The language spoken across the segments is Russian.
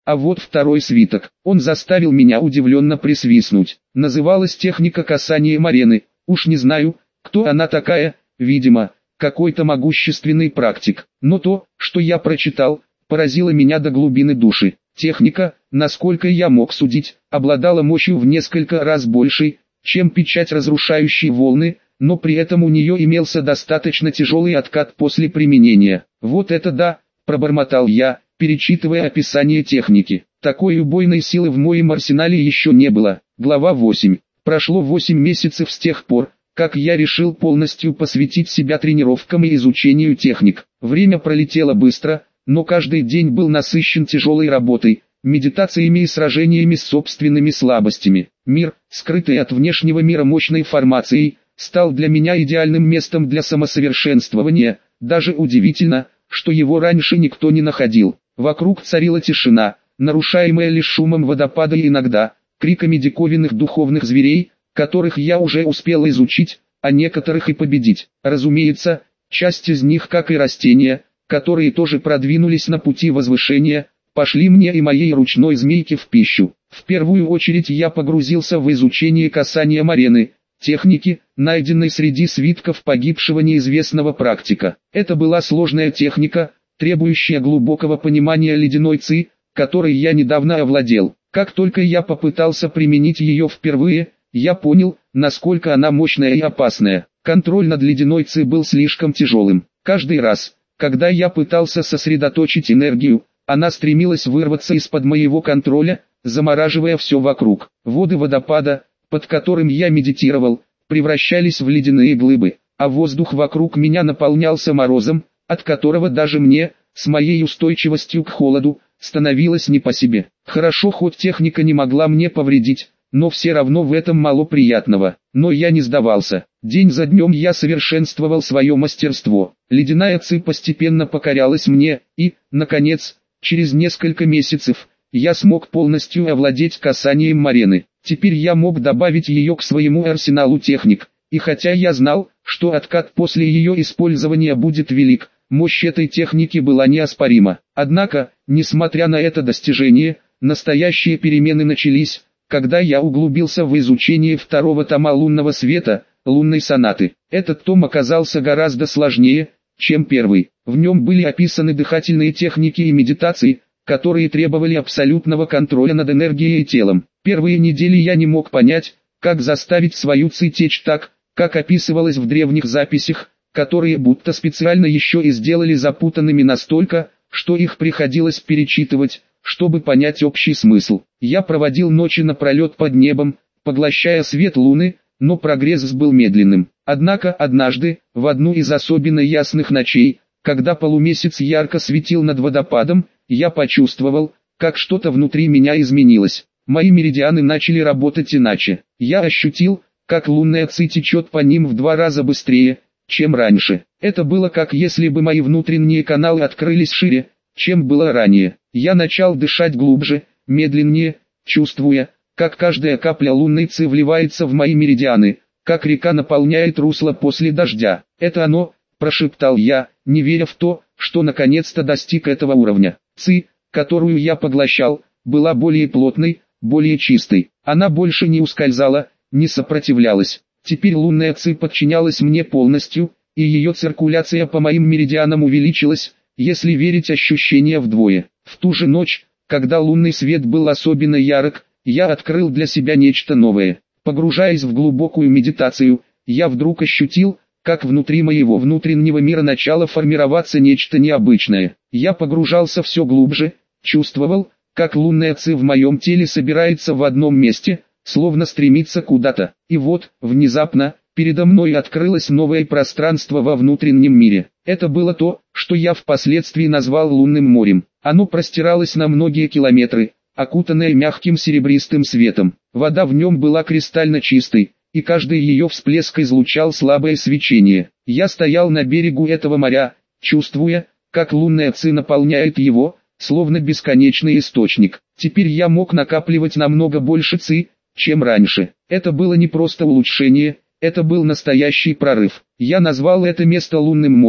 А вот второй свиток. Он заставил меня удивленно присвистнуть. Называлась техника касания Марены. Уж не знаю, кто она такая, видимо, какой-то могущественный практик. Но то, что я прочитал, поразило меня до глубины души. Техника, насколько я мог судить, обладала мощью в несколько раз большей, чем печать разрушающей волны, но при этом у нее имелся достаточно тяжелый откат после применения. «Вот это да!» – пробормотал я, перечитывая описание техники. Такой убойной силы в моем арсенале еще не было. Глава 8. Прошло 8 месяцев с тех пор, как я решил полностью посвятить себя тренировкам и изучению техник. Время пролетело быстро, но каждый день был насыщен тяжелой работой, медитациями и сражениями с собственными слабостями. Мир, скрытый от внешнего мира мощной формацией, стал для меня идеальным местом для самосовершенствования. Даже удивительно, что его раньше никто не находил. Вокруг царила тишина, нарушаемая лишь шумом водопада и иногда криками диковинных духовных зверей, которых я уже успел изучить, а некоторых и победить. Разумеется, часть из них, как и растения, которые тоже продвинулись на пути возвышения, пошли мне и моей ручной змейке в пищу. В первую очередь я погрузился в изучение касания Марены, техники, найденной среди свитков погибшего неизвестного практика. Это была сложная техника, требующая глубокого понимания ледяной ци, которой я недавно овладел. Как только я попытался применить ее впервые, я понял, насколько она мощная и опасная. Контроль над ледяной ци был слишком тяжелым. Каждый раз, когда я пытался сосредоточить энергию, она стремилась вырваться из-под моего контроля, замораживая все вокруг. Воды водопада, под которым я медитировал, превращались в ледяные глыбы, а воздух вокруг меня наполнялся морозом, от которого даже мне, с моей устойчивостью к холоду, становилось не по себе. Хорошо, хоть техника не могла мне повредить, но все равно в этом мало приятного. Но я не сдавался. День за днем я совершенствовал свое мастерство. Ледяная ци постепенно покорялась мне, и, наконец, через несколько месяцев, я смог полностью овладеть касанием Марены. Теперь я мог добавить ее к своему арсеналу техник, и хотя я знал, что откат после ее использования будет велик, мощь этой техники была неоспорима. Однако, несмотря на это достижение, настоящие перемены начались, когда я углубился в изучение второго тома лунного света, лунной сонаты. Этот том оказался гораздо сложнее, чем первый. В нем были описаны дыхательные техники и медитации, которые требовали абсолютного контроля над энергией и телом. Первые недели я не мог понять, как заставить свою ци течь так, как описывалось в древних записях, которые будто специально еще и сделали запутанными настолько, что их приходилось перечитывать, чтобы понять общий смысл. Я проводил ночи напролет под небом, поглощая свет луны, но прогресс был медленным. Однако однажды, в одну из особенно ясных ночей, когда полумесяц ярко светил над водопадом, я почувствовал, как что-то внутри меня изменилось. Мои меридианы начали работать иначе. Я ощутил, как лунная ци течет по ним в 2 раза быстрее, чем раньше. Это было как если бы мои внутренние каналы открылись шире, чем было ранее. Я начал дышать глубже, медленнее, чувствуя, как каждая капля лунной ци вливается в мои меридианы, как река наполняет русло после дождя. «Это оно», – прошептал я, не веря в то, что наконец-то достиг этого уровня. Ци, которую я поглощал, была более плотной, более чистой. Она больше не ускользала, не сопротивлялась. Теперь лунная ци подчинялась мне полностью, и ее циркуляция по моим меридианам увеличилась, если верить ощущения вдвое. В ту же ночь, когда лунный свет был особенно ярок, я открыл для себя нечто новое. Погружаясь в глубокую медитацию, я вдруг ощутил, как внутри моего внутреннего мира начало формироваться нечто необычное. Я погружался все глубже, чувствовал, как лунная ци в моем теле собирается в одном месте, словно стремится куда-то. И вот, внезапно, передо мной открылось новое пространство во внутреннем мире. Это было то, что я впоследствии назвал лунным морем. Оно простиралось на многие километры, окутанное мягким серебристым светом. Вода в нем была кристально чистой, и каждый ее всплеск излучал слабое свечение. Я стоял на берегу этого моря, чувствуя, как лунная ци наполняет его, словно бесконечный источник. Теперь я мог накапливать намного больше ци, чем раньше. Это было не просто улучшение, это был настоящий прорыв. Я назвал это место лунным морем,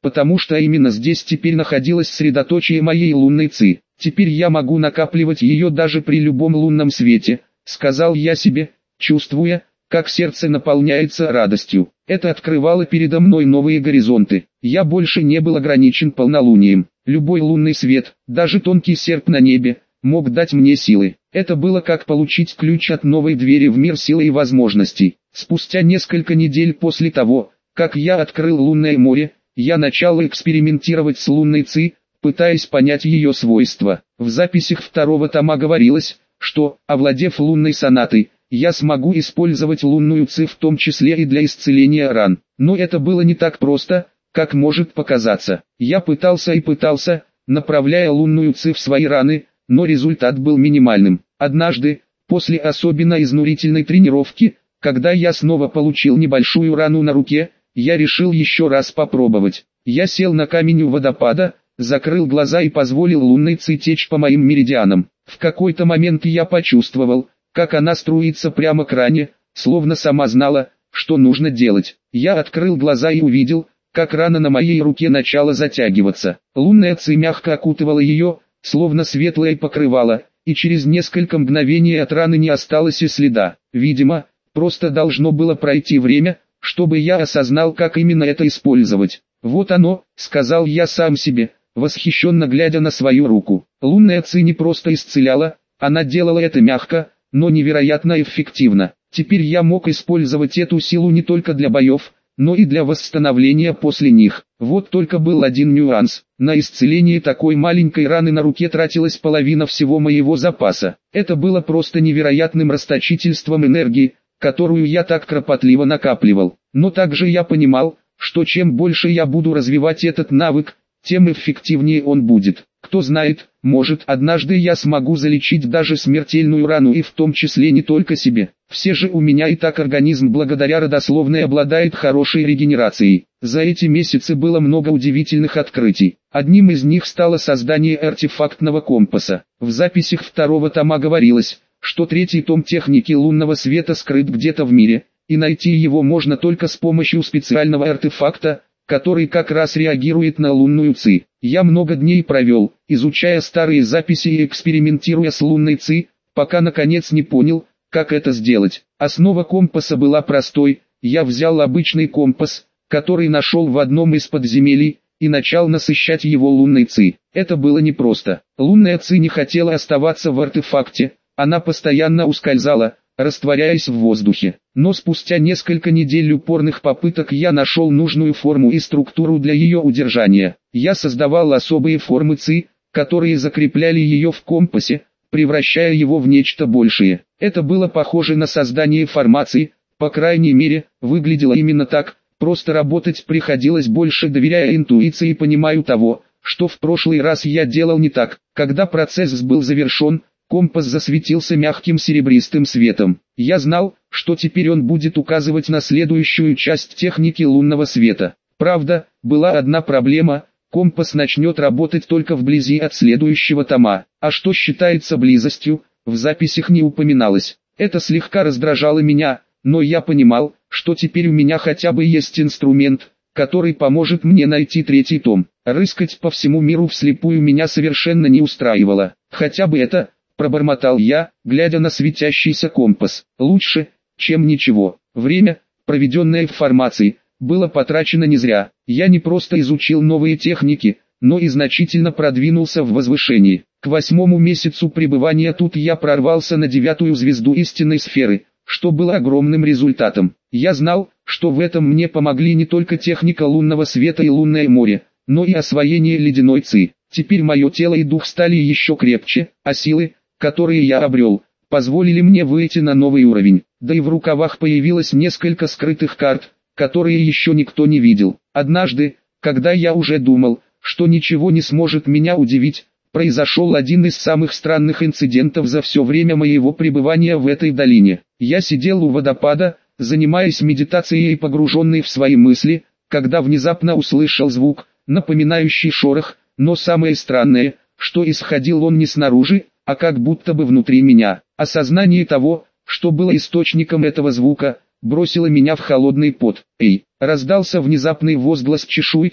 потому что именно здесь теперь находилось средоточие моей лунной ци. Теперь я могу накапливать ее даже при любом лунном свете, сказал я себе, чувствуя, как сердце наполняется радостью. Это открывало передо мной новые горизонты. Я больше не был ограничен полнолунием. Любой лунный свет, даже тонкий серп на небе, мог дать мне силы. Это было как получить ключ от новой двери в мир силы и возможностей. Спустя несколько недель после того, как я открыл лунное море, я начал экспериментировать с лунной ци, пытаясь понять ее свойства. В записях второго тома говорилось, что, овладев лунной сонатой, я смогу использовать лунную ци в том числе и для исцеления ран. Но это было не так просто, как может показаться. Я пытался и пытался, направляя лунную ци в свои раны, но результат был минимальным. Однажды, после особенно изнурительной тренировки, когда я снова получил небольшую рану на руке, я решил еще раз попробовать. Я сел на камень у водопада, закрыл глаза и позволил лунной ци течь по моим меридианам. В какой-то момент я почувствовал, как она струится прямо к ране, словно сама знала, что нужно делать. Я открыл глаза и увидел, как рана на моей руке начала затягиваться. Лунная ци мягко окутывала ее, словно светлое покрывало, и через несколько мгновений от раны не осталось и следа. Видимо, просто должно было пройти время, чтобы я осознал, как именно это использовать. «Вот оно», — сказал я сам себе, восхищенно глядя на свою руку. Лунная ци не просто исцеляла, она делала это мягко, но невероятно эффективно. Теперь я мог использовать эту силу не только для боев, но и для восстановления после них. Вот только был один нюанс. На исцеление такой маленькой раны на руке тратилась половина всего моего запаса. Это было просто невероятным расточительством энергии, которую я так кропотливо накапливал. Но также я понимал, что чем больше я буду развивать этот навык, тем эффективнее он будет. Кто знает, может, однажды я смогу залечить даже смертельную рану и в том числе не только себе. Все же у меня и так организм благодаря родословной обладает хорошей регенерацией. За эти месяцы было много удивительных открытий. Одним из них стало создание артефактного компаса. В записях второго тома говорилось, что третий том техники лунного света скрыт где-то в мире, и найти его можно только с помощью специального артефакта, который как раз реагирует на лунную ци. Я много дней провел, изучая старые записи и экспериментируя с лунной ци, пока наконец не понял, как это сделать. Основа компаса была простой. Я взял обычный компас, который нашел в одном из подземелий, и начал насыщать его лунной ци. Это было непросто. Лунная ци не хотела оставаться в артефакте, она постоянно ускользала, растворяясь в воздухе. Но спустя несколько недель упорных попыток я нашел нужную форму и структуру для ее удержания. Я создавал особые формы ци, которые закрепляли ее в компасе, превращая его в нечто большее. Это было похоже на создание формации, по крайней мере, выглядело именно так, просто работать приходилось больше, доверяя интуиции и понимаю того, что в прошлый раз я делал не так. Когда процесс был завершен, компас засветился мягким серебристым светом. Я знал, что теперь он будет указывать на следующую часть техники лунного света. Правда, была одна проблема: компас начнет работать только вблизи от следующего тома. А что считается близостью, в записях не упоминалось. Это слегка раздражало меня, но я понимал, что теперь у меня хотя бы есть инструмент, который поможет мне найти третий том. Рыскать по всему миру вслепую меня совершенно не устраивало. Хотя бы это, пробормотал я, глядя на светящийся компас. Лучше, чем ничего. Время, проведенное в формации, было потрачено не зря. Я не просто изучил новые техники, но и значительно продвинулся в возвышении. К 8-му месяцу пребывания тут я прорвался на 9-ю звезду истинной сферы, что было огромным результатом. Я знал, что в этом мне помогли не только техника лунного света и лунное море, но и освоение ледяной ци. Теперь мое тело и дух стали еще крепче, а силы, которые я обрел, позволили мне выйти на новый уровень. Да и в рукавах появилось несколько скрытых карт, которые еще никто не видел. Однажды, когда я уже думал, что ничего не сможет меня удивить, произошел один из самых странных инцидентов за все время моего пребывания в этой долине. Я сидел у водопада, занимаясь медитацией и погруженный в свои мысли, когда внезапно услышал звук, напоминающий шорох, но самое странное, что исходил он не снаружи, а как будто бы внутри меня. Осознание того, что было источником этого звука, бросило меня в холодный пот. «Эй!» — раздался внезапный возглас чешуйки,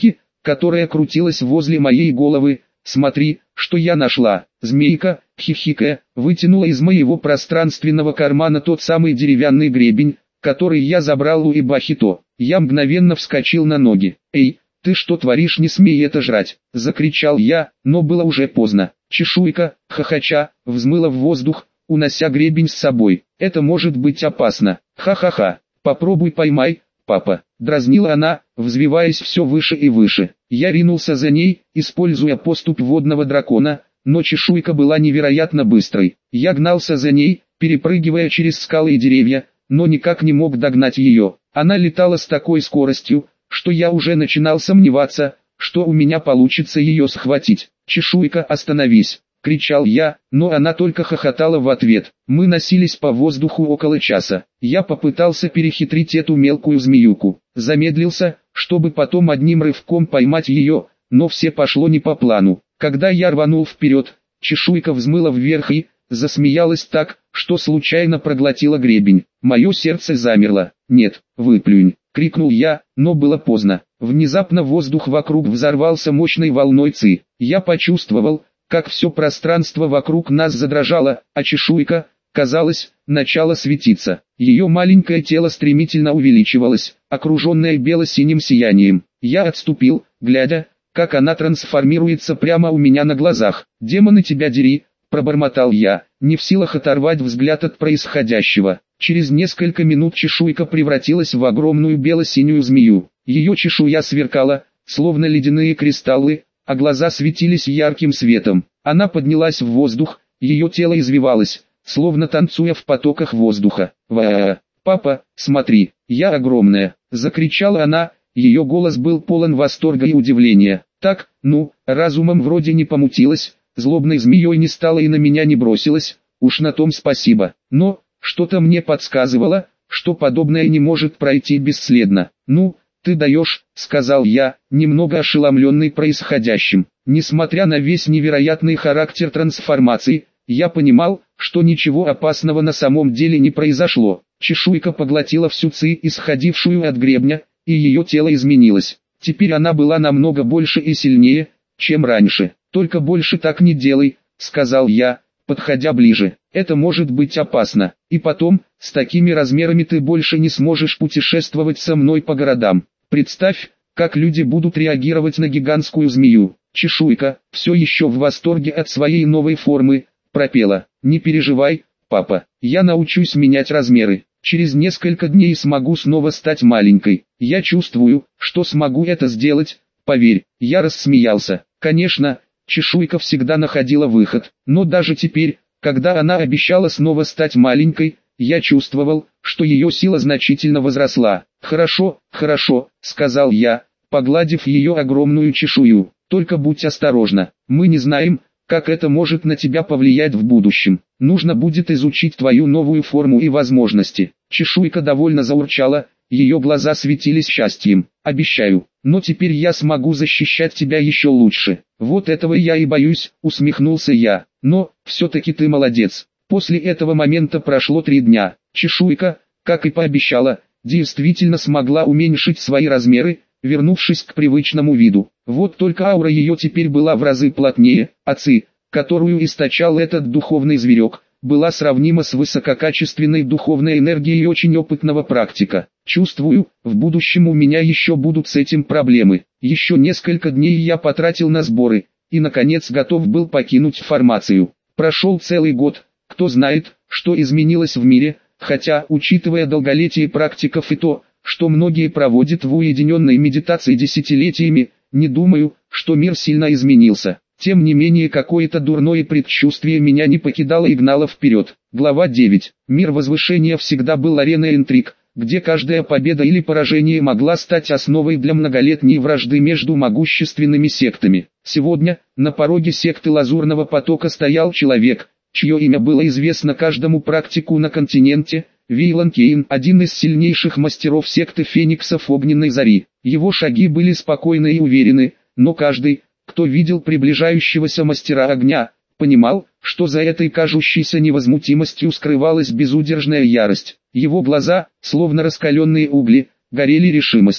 которая крутилась возле моей головы. «Смотри, что я нашла!» Змейка, хихикая, вытянула из моего пространственного кармана тот самый деревянный гребень, который я забрал у Ибахито. Я мгновенно вскочил на ноги. «Эй, ты что творишь, не смей это жрать!» — закричал я, но было уже поздно. Чешуйка, хохоча, взмыла в воздух, унося гребень с собой. «Это может быть опасно! Ха-ха-ха! Попробуй поймай, папа!» — дразнила она, взвиваясь все выше и выше. Я ринулся за ней, используя поступь водного дракона, но чешуйка была невероятно быстрой. Я гнался за ней, перепрыгивая через скалы и деревья, но никак не мог догнать ее. Она летала с такой скоростью, что я уже начинал сомневаться, что у меня получится ее схватить. «Чешуйка, остановись!» — кричал я, но она только хохотала в ответ. Мы носились по воздуху около часа. Я попытался перехитрить эту мелкую змеюку. Замедлился, чтобы потом одним рывком поймать ее, но все пошло не по плану. Когда я рванул вперед, чешуйка взмыла вверх и засмеялась так, что случайно проглотила гребень. Мое сердце замерло. «Нет, выплюнь!» — крикнул я, но было поздно. Внезапно воздух вокруг взорвался мощной волной ци. Я почувствовал, как все пространство вокруг нас задрожало, а чешуйка, казалось, начала светиться. Ее маленькое тело стремительно увеличивалось, окруженное бело-синим сиянием. Я отступил, глядя, как она трансформируется прямо у меня на глазах. «Демоны тебя дери!» — пробормотал я, не в силах оторвать взгляд от происходящего. Через несколько минут чешуйка превратилась в огромную бело-синюю змею. Ее чешуя сверкала, словно ледяные кристаллы, а глаза светились ярким светом. Она поднялась в воздух, ее тело извивалось, словно танцуя в потоках воздуха. «Ва-а-а! Папа, смотри, я огромная!» — закричала она, ее голос был полон восторга и удивления. «Так, ну, разумом вроде не помутилась, злобной змеей не стала и на меня не бросилась, уж на том спасибо. Но, что-то мне подсказывало, что подобное не может пройти бесследно. Ну, ты даешь», — сказал я, немного ошеломленный происходящим. Несмотря на весь невероятный характер трансформации, я понимал, что ничего опасного на самом деле не произошло. Чешуйка поглотила всю ци, исходившую от гребня, и ее тело изменилось. Теперь она была намного больше и сильнее, чем раньше. «Только больше так не делай», — сказал я, подходя ближе. «Это может быть опасно. И потом, с такими размерами ты больше не сможешь путешествовать со мной по городам. Представь, как люди будут реагировать на гигантскую змею». Чешуйка, все еще в восторге от своей новой формы, пропела: «Не переживай, папа, я научусь менять размеры. Через несколько дней смогу снова стать маленькой. Я чувствую, что смогу это сделать, поверь». Я рассмеялся. Конечно, чешуйка всегда находила выход, но даже теперь, когда она обещала снова стать маленькой, я чувствовал, что ее сила значительно возросла. «Хорошо, хорошо», — сказал я, погладив ее огромную чешую. «Только будь осторожна, мы не знаем, как это может на тебя повлиять в будущем. Нужно будет изучить твою новую форму и возможности». Чешуйка довольно заурчала, ее глаза светились счастьем. «Обещаю, но теперь я смогу защищать тебя еще лучше». «Вот этого я и боюсь», — усмехнулся я. «Но, все-таки ты молодец». После этого момента прошло 3 дня. Чешуйка, как и пообещала, действительно смогла уменьшить свои размеры, вернувшись к привычному виду. Вот только аура ее теперь была в разы плотнее, а ци, которую источал этот духовный зверек, была сравнима с высококачественной духовной энергией очень опытного практика. Чувствую, в будущем у меня еще будут с этим проблемы. Еще несколько дней я потратил на сборы, и наконец готов был покинуть формацию. Прошел целый год, кто знает, что изменилось в мире, хотя, учитывая долголетие практиков и то, что многие проводят в уединенной медитации десятилетиями, не думаю, что мир сильно изменился. Тем не менее, какое-то дурное предчувствие меня не покидало и гнало вперед. Глава 9. Мир возвышения всегда был ареной интриг, где каждая победа или поражение могла стать основой для многолетней вражды между могущественными сектами. Сегодня, на пороге секты Лазурного потока стоял человек, чье имя было известно каждому практику на континенте, Вейлан Кейн, один из сильнейших мастеров секты Фениксов Огненной Зари. Его шаги были спокойны и уверены, но каждый, кто видел приближающегося мастера огня, понимал, что за этой кажущейся невозмутимостью скрывалась безудержная ярость. Его глаза, словно раскаленные угли, горели решимостью.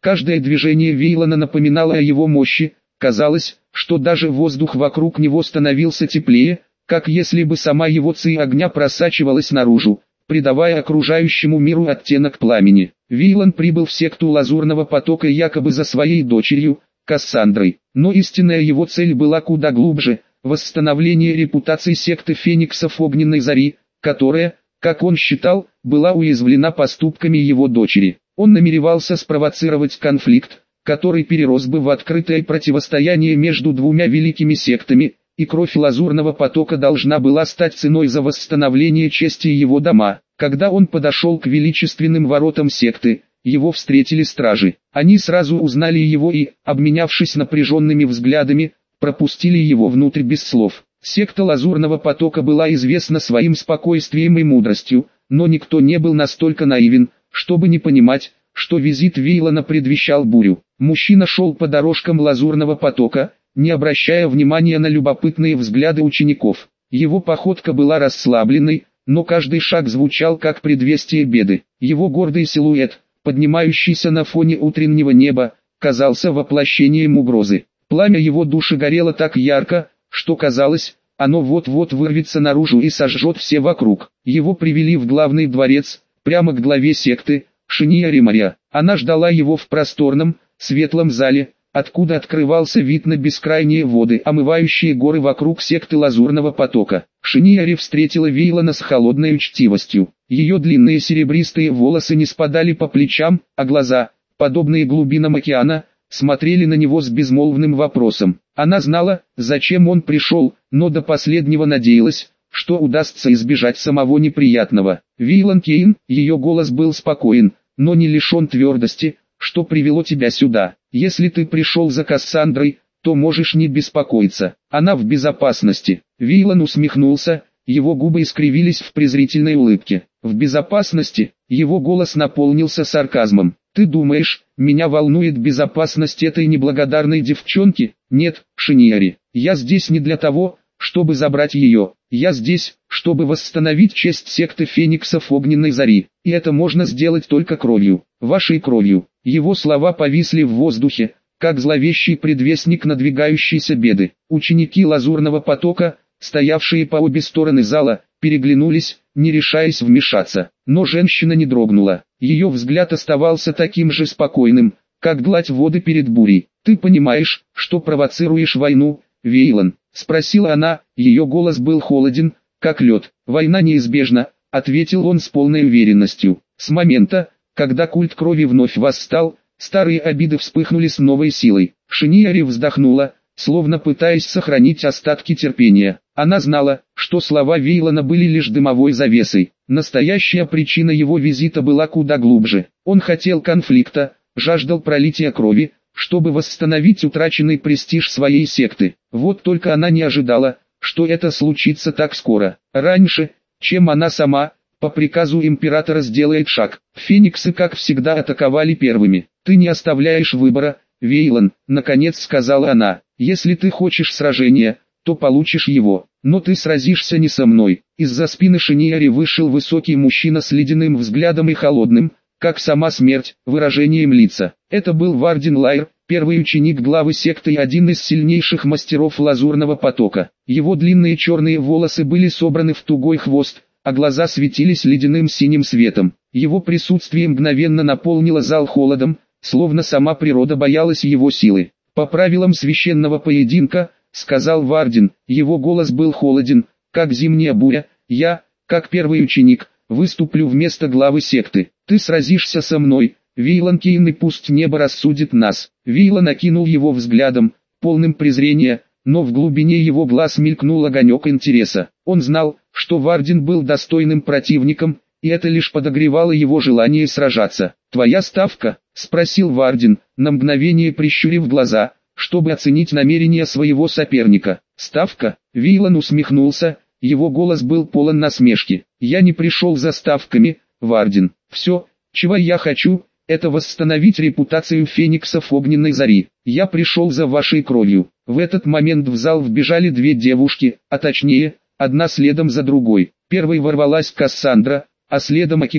Каждое движение Вейлона напоминало о его мощи, казалось, что даже воздух вокруг него становился теплее, как если бы сама его ци огня просачивалась наружу, придавая окружающему миру оттенок пламени. Вейлон прибыл в секту Лазурного потока якобы за своей дочерью, Кассандрой, но истинная его цель была куда глубже – восстановление репутации секты Фениксов Огненной Зари, которая, как он считал, была уязвлена поступками его дочери. Он намеревался спровоцировать конфликт, который перерос бы в открытое противостояние между двумя великими сектами, и кровь Лазурного потока должна была стать ценой за восстановление чести его дома. Когда он подошел к величественным воротам секты, его встретили стражи. Они сразу узнали его и, обменявшись напряженными взглядами, пропустили его внутрь без слов. Секта Лазурного потока была известна своим спокойствием и мудростью, но никто не был настолько наивен, чтобы не понимать, что визит Вейлона предвещал бурю. Мужчина шел по дорожкам Лазурного потока, не обращая внимания на любопытные взгляды учеников. Его походка была расслабленной, но каждый шаг звучал как предвестие беды. Его гордый силуэт, поднимающийся на фоне утреннего неба, казался воплощением угрозы. Пламя его души горело так ярко, что казалось, оно вот-вот вырвется наружу и сожжет все вокруг. Его привели в главный дворец, прямо к главе секты, Шения Римаря. Она ждала его в просторном, светлом зале, откуда открывался вид на бескрайние воды, омывающие горы вокруг секты Лазурного потока. Шениари встретила Вейлона с холодной учтивостью. Ее длинные серебристые волосы не спадали по плечам, а глаза, подобные глубинам океана, смотрели на него с безмолвным вопросом. Она знала, зачем он пришел, но до последнего надеялась, что удастся избежать самого неприятного. «Вейлон Кейн», ее голос был спокоен, но не лишен твердости, «что привело тебя сюда? Если ты пришел за Кассандрой, то можешь не беспокоиться, она в безопасности». Вейлон усмехнулся, его губы искривились в презрительной улыбке. «В безопасности?» Его голос наполнился сарказмом. «Ты думаешь, меня волнует безопасность этой неблагодарной девчонки? Нет, Шениари, я здесь не для того, чтобы забрать ее. Я здесь, чтобы восстановить честь секты Фениксов Огненной Зари. И это можно сделать только кровью, вашей кровью». Его слова повисли в воздухе, как зловещий предвестник надвигающейся беды. Ученики Лазурного потока, стоявшие по обе стороны зала, переглянулись, не решаясь вмешаться. Но женщина не дрогнула. Ее взгляд оставался таким же спокойным, как гладь воды перед бурей. «Ты понимаешь, что провоцируешь войну, Вейлон?» — спросила она, ее голос был холоден, как лед. «Война неизбежна», — ответил он с полной уверенностью. С момента, когда культ крови вновь восстал, старые обиды вспыхнули с новой силой. Шениари вздохнула, словно пытаясь сохранить остатки терпения. Она знала, что слова Вейлона были лишь дымовой завесой. Настоящая причина его визита была куда глубже. Он хотел конфликта, жаждал пролития крови, чтобы восстановить утраченный престиж своей секты. Вот только она не ожидала, что это случится так скоро. Раньше, чем она сама, по приказу императора сделает шаг. Фениксы как всегда атаковали первыми. «Ты не оставляешь выбора, Вейлон», — наконец сказала она. «Если ты хочешь сражения, то получишь его. Но ты сразишься не со мной». Из-за спины Шениари вышел высокий мужчина с ледяным взглядом и холодным, как сама смерть, выражением лица. Это был Вардин Лайр, первый ученик главы секты и один из сильнейших мастеров Лазурного потока. Его длинные черные волосы были собраны в тугой хвост, а глаза светились ледяным синим светом. Его присутствие мгновенно наполнило зал холодом, словно сама природа боялась его силы. «По правилам священного поединка», — сказал Вардин, его голос был холоден, как зимняя буря, «я, как первый ученик, выступлю вместо главы секты. Ты сразишься со мной, Вейлон Кейн, и пусть небо рассудит нас». Вейлон окинул его взглядом, полным презрения, но в глубине его глаз мелькнул огонек интереса. Он знал, что Вардин был достойным противником, и это лишь подогревало его желание сражаться. «Твоя ставка?» — спросил Вардин, на мгновение прищурив глаза, чтобы оценить намерения своего соперника. «Ставка?» — Вейлон усмехнулся, его голос был полон насмешки. «Я не пришел за ставками, Вардин. Все, чего я хочу, это восстановить репутацию Фениксов Огненной Зари. Я пришел за вашей кровью». В этот момент в зал вбежали две девушки, а точнее, одна следом за другой. Первой ворвалась Кассандра, а следом Акика,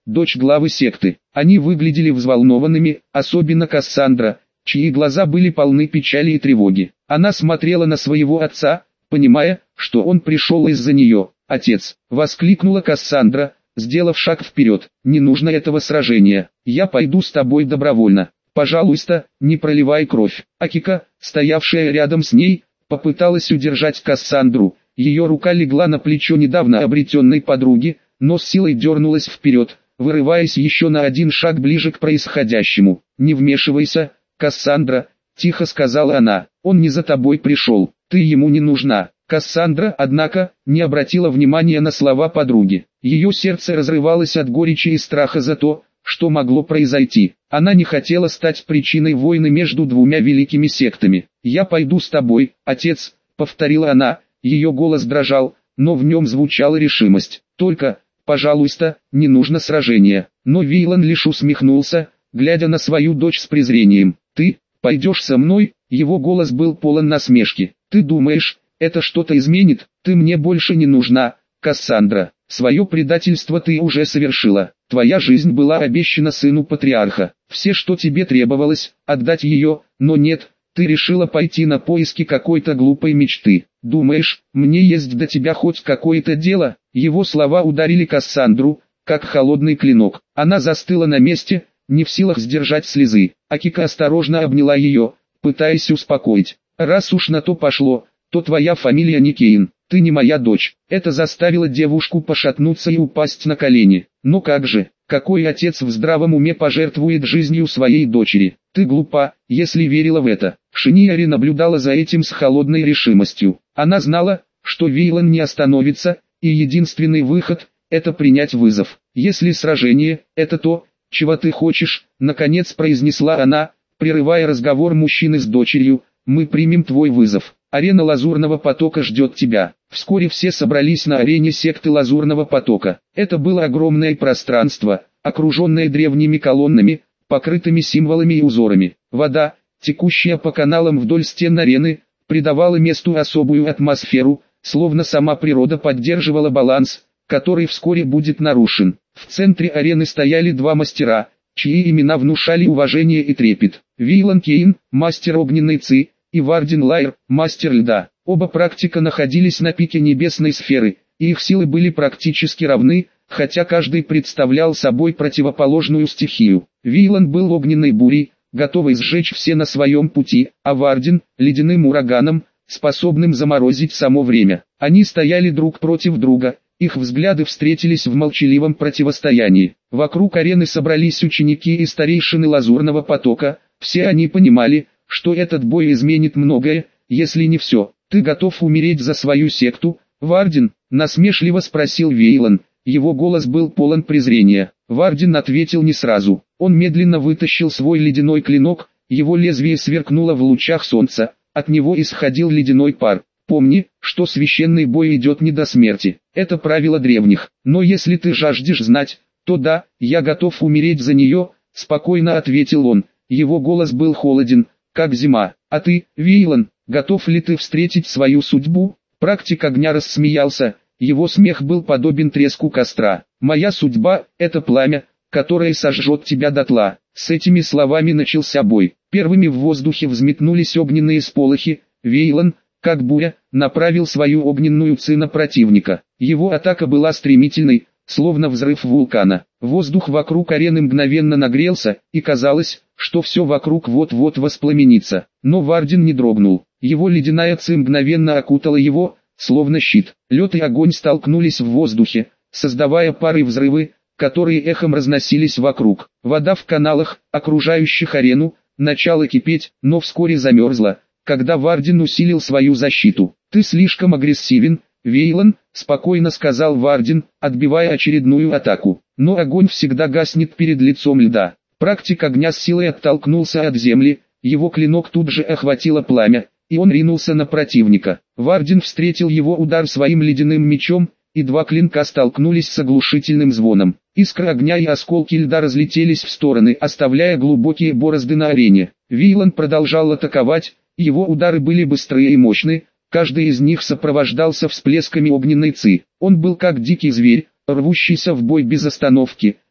дочь главы секты. Они выглядели взволнованными, особенно Кассандра, чьи глаза были полны печали и тревоги. Она смотрела на своего отца, понимая, что он пришел из-за нее. «Отец!» — воскликнула Кассандра, сделав шаг вперед. «Не нужно этого сражения. Я пойду с тобой добровольно. Пожалуйста, не проливай кровь». Акика, стоявшая рядом с ней, попыталась удержать Кассандру. Ее рука легла на плечо недавно обретенной подруги, но с силой дернулась вперед, вырываясь еще на один шаг ближе к происходящему. «Не вмешивайся, Кассандра», — тихо сказала она. «Он не за тобой пришел, ты ему не нужна». Кассандра, однако, не обратила внимания на слова подруги. Ее сердце разрывалось от горечи и страха за то, что могло произойти. Она не хотела стать причиной войны между двумя великими сектами. «Я пойду с тобой, отец», — повторила она, ее голос дрожал, но в нем звучала решимость. «Только, пожалуйста, не нужно сражения». Но Вейлон лишь усмехнулся, глядя на свою дочь с презрением. «Ты пойдешь со мной?» Его голос был полон насмешки. «Ты думаешь, это что-то изменит? Ты мне больше не нужна, Кассандра. Свое предательство ты уже совершила. Твоя жизнь была обещана сыну патриарха. Все, что тебе требовалось, отдать ее, но нет, ты решила пойти на поиски какой-то глупой мечты. Думаешь, мне есть до тебя хоть какое-то дело?» Его слова ударили Кассандру, как холодный клинок. Она застыла на месте, не в силах сдержать слезы. Акика осторожно обняла ее, пытаясь успокоить. «Раз уж на то пошло, то твоя фамилия не Кейн, ты не моя дочь». Это заставило девушку пошатнуться и упасть на колени. «Но как же, какой отец в здравом уме пожертвует жизнью своей дочери? Ты глупа, если верила в это». Шиньяри наблюдала за этим с холодной решимостью. Она знала, что Вейлон не остановится, и единственный выход – это принять вызов. «Если сражение – это то, чего ты хочешь», – наконец произнесла она, прерывая разговор мужчины с дочерью, «мы примем твой вызов. Арена Лазурного потока ждет тебя». Вскоре все собрались на арене секты Лазурного потока. Это было огромное пространство, окруженное древними колоннами, покрытыми символами и узорами. Вода, текущая по каналам вдоль стен арены, придавала месту особую атмосферу, словно сама природа поддерживала баланс, который вскоре будет нарушен. В центре арены стояли два мастера, чьи имена внушали уважение и трепет. Вейлон Кейн, мастер огненной ци, и Вардин Лайер, мастер льда. Оба практика находились на пике небесной сферы, и их силы были практически равны, хотя каждый представлял собой противоположную стихию. Вейлон был огненной бурей, готовый сжечь все на своем пути, а Вардин – ледяным ураганом, способным заморозить само время. Они стояли друг против друга, их взгляды встретились в молчаливом противостоянии. Вокруг арены собрались ученики и старейшины Лазурного потока, все они понимали, что этот бой изменит многое, если не все. «Ты готов умереть за свою секту, Вардин?» – насмешливо спросил Вейлон. Его голос был полон презрения. Вардин ответил не сразу. Он медленно вытащил свой ледяной клинок, его лезвие сверкнуло в лучах солнца, от него исходил ледяной пар. «Помни, что священный бой идет не до смерти. Это правило древних. Но если ты жаждешь знать, то да, я готов умереть за нее», – спокойно ответил он. Его голос был холоден, как зима. «А ты, Вейлон, готов ли ты встретить свою судьбу?» Практик огня рассмеялся, его смех был подобен треску костра. «Моя судьба – это пламя, которое сожжет тебя дотла». С этими словами начался бой. Первыми в воздухе взметнулись огненные сполохи. Вейлон, как буря, направил свою огненную ци на противника. Его атака была стремительной, словно взрыв вулкана. Воздух вокруг арены мгновенно нагрелся, и казалось, что все вокруг вот-вот воспламенится. Но Вардин не дрогнул. Его ледяная ци мгновенно окутала его, словно щит. Лед и огонь столкнулись в воздухе, создавая пары и взрывы, которые эхом разносились вокруг. Вода в каналах, окружающих арену, начала кипеть, но вскоре замерзла, когда Вардин усилил свою защиту. «Ты слишком агрессивен, Вейлон», — спокойно сказал Вардин, отбивая очередную атаку. «Но огонь всегда гаснет перед лицом льда». Практик огня с силой оттолкнулся от земли, его клинок тут же охватило пламя, и он ринулся на противника. Вардин встретил его удар своим ледяным мечом, и два клинка столкнулись с оглушительным звоном. Искры огня и осколки льда разлетелись в стороны, оставляя глубокие борозды на арене. Вейлон продолжал атаковать, его удары были быстрые и мощные, каждый из них сопровождался всплесками огненной ци. Он был как дикий зверь, рвущийся в бой без остановки,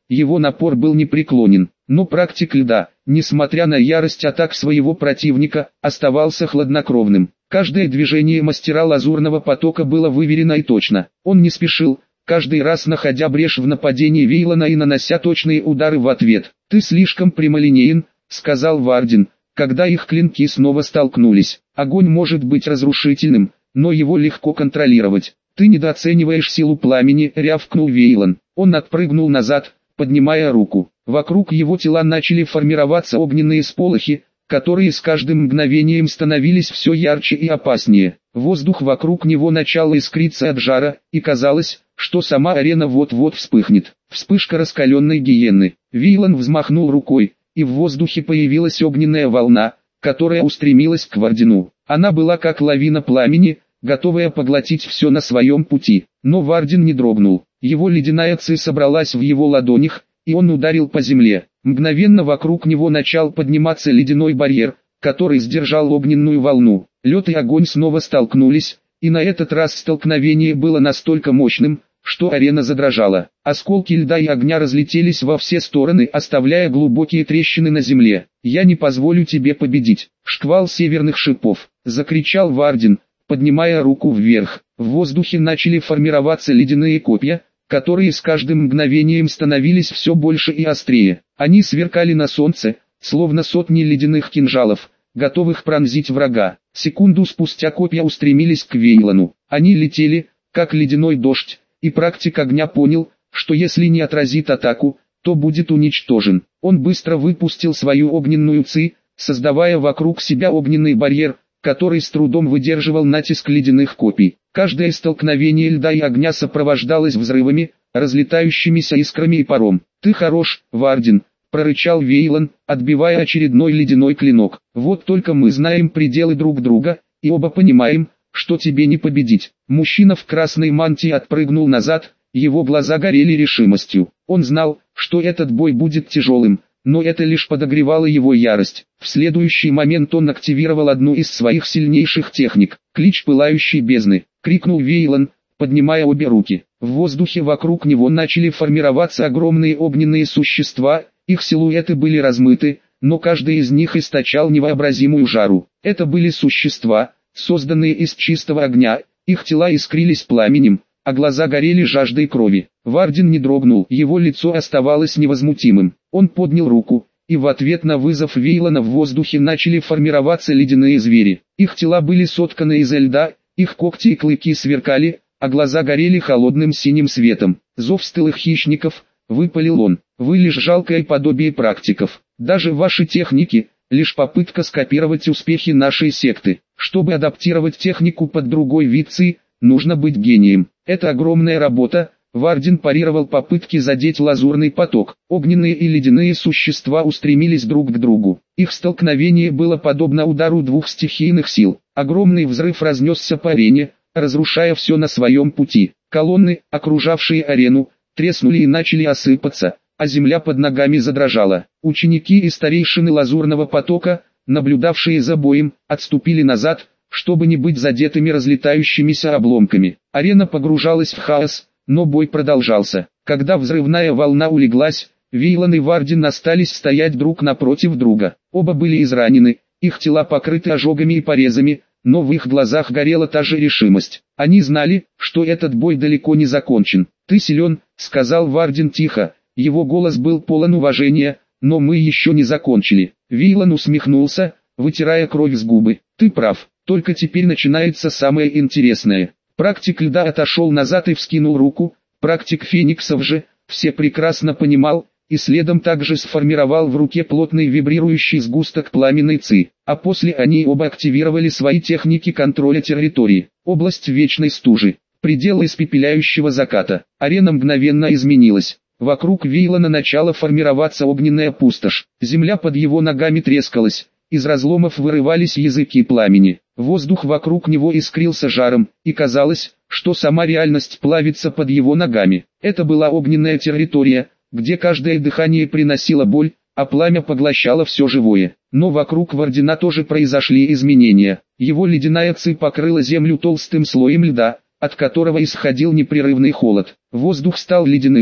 его напор был непреклонен. Но практик льда, несмотря на ярость атак своего противника, оставался хладнокровным. Каждое движение мастера лазурного потока было выверено и точно. Он не спешил, каждый раз находя брешь в нападении Вейлона и нанося точные удары в ответ. «Ты слишком прямолинеен», — сказал Вардин, когда их клинки снова столкнулись. «Огонь может быть разрушительным, но его легко контролировать. Ты недооцениваешь силу пламени», — рявкнул Вейлон. Он отпрыгнул назад, поднимая руку. Вокруг его тела начали формироваться огненные сполохи, которые с каждым мгновением становились все ярче и опаснее. Воздух вокруг него начал искриться от жара, и казалось, что сама арена вот-вот вспыхнет. Вспышка раскаленной гиены. Вейлон взмахнул рукой, и в воздухе появилась огненная волна, которая устремилась к Вардину. Она была как лавина пламени, готовая поглотить все на своем пути. Но Вардин не дрогнул. Его ледяная ци собралась в его ладонях, и он ударил по земле. Мгновенно вокруг него начал подниматься ледяной барьер, который сдержал огненную волну. Лед и огонь снова столкнулись, и на этот раз столкновение было настолько мощным, что арена задрожала. Осколки льда и огня разлетелись во все стороны, оставляя глубокие трещины на земле. «Я не позволю тебе победить!» «Шквал северных шипов!» — закричал Вардин, поднимая руку вверх. В воздухе начали формироваться ледяные копья, которые с каждым мгновением становились все больше и острее. Они сверкали на солнце, словно сотни ледяных кинжалов, готовых пронзить врага. Секунду спустя копья устремились к Вейлону. Они летели, как ледяной дождь, и практик огня понял, что если не отразит атаку, то будет уничтожен. Он быстро выпустил свою огненную ци, создавая вокруг себя огненный барьер, который с трудом выдерживал натиск ледяных копий. Каждое столкновение льда и огня сопровождалось взрывами, разлетающимися искрами и паром. «Ты хорош, Вардин», — прорычал Вейлон, отбивая очередной ледяной клинок. «Вот только мы знаем пределы друг друга, и оба понимаем, что тебе не победить». Мужчина в красной мантии отпрыгнул назад, его глаза горели решимостью. Он знал, что этот бой будет тяжелым, но это лишь подогревало его ярость. В следующий момент он активировал одну из своих сильнейших техник — клич пылающей бездны. Крикнул Вейлон, поднимая обе руки. В воздухе вокруг него начали формироваться огромные огненные существа, их силуэты были размыты, но каждый из них источал невообразимую жару. Это были существа, созданные из чистого огня, их тела искрились пламенем, а глаза горели жаждой крови. Вардин не дрогнул, его лицо оставалось невозмутимым. Он поднял руку, и в ответ на вызов Вейлона в воздухе начали формироваться ледяные звери. Их тела были сотканы из льда, их когти и клыки сверкали, а глаза горели холодным синим светом. «Зов стылых хищников», — выпалил он, — «вы лишь жалкое подобие практиков. Даже ваши техники — лишь попытка скопировать успехи нашей секты. Чтобы адаптировать технику под другой вид ци, нужно быть гением. Это огромная работа». Вардин парировал попытки задеть лазурный поток. Огненные и ледяные существа устремились друг к другу. Их столкновение было подобно удару двух стихийных сил. Огромный взрыв разнесся по арене, разрушая все на своем пути. Колонны, окружавшие арену, треснули и начали осыпаться, а земля под ногами задрожала. Ученики и старейшины лазурного потока, наблюдавшие за боем, отступили назад, чтобы не быть задетыми разлетающимися обломками. Арена погружалась в хаос, но бой продолжался. Когда взрывная волна улеглась, Вейлон и Вардин остались стоять друг напротив друга. Оба были изранены, их тела покрыты ожогами и порезами, но в их глазах горела та же решимость. Они знали, что этот бой далеко не закончен. «Ты силен», — сказал Вардин тихо, его голос был полон уважения, — «но мы еще не закончили». Вейлон усмехнулся, вытирая кровь с губы. «Ты прав, только теперь начинается самое интересное». Практик льда отошел назад и вскинул руку, практик фениксов же, все прекрасно понимал, и следом также сформировал в руке плотный вибрирующий сгусток пламенной ци, а после они оба активировали свои техники контроля территории. Область вечной стужи, предел испепеляющего заката. Арена мгновенно изменилась. Вокруг Вейлона начала формироваться огненная пустошь. Земля под его ногами трескалась. Из разломов вырывались языки пламени. Воздух вокруг него искрился жаром, и казалось, что сама реальность плавится под его ногами. Это была огненная территория, где каждое дыхание приносило боль, а пламя поглощало все живое. Но вокруг Вардина тоже произошли изменения. Его ледяная ци покрыла землю толстым слоем льда, от которого исходил непрерывный холод. Воздух стал ледяным,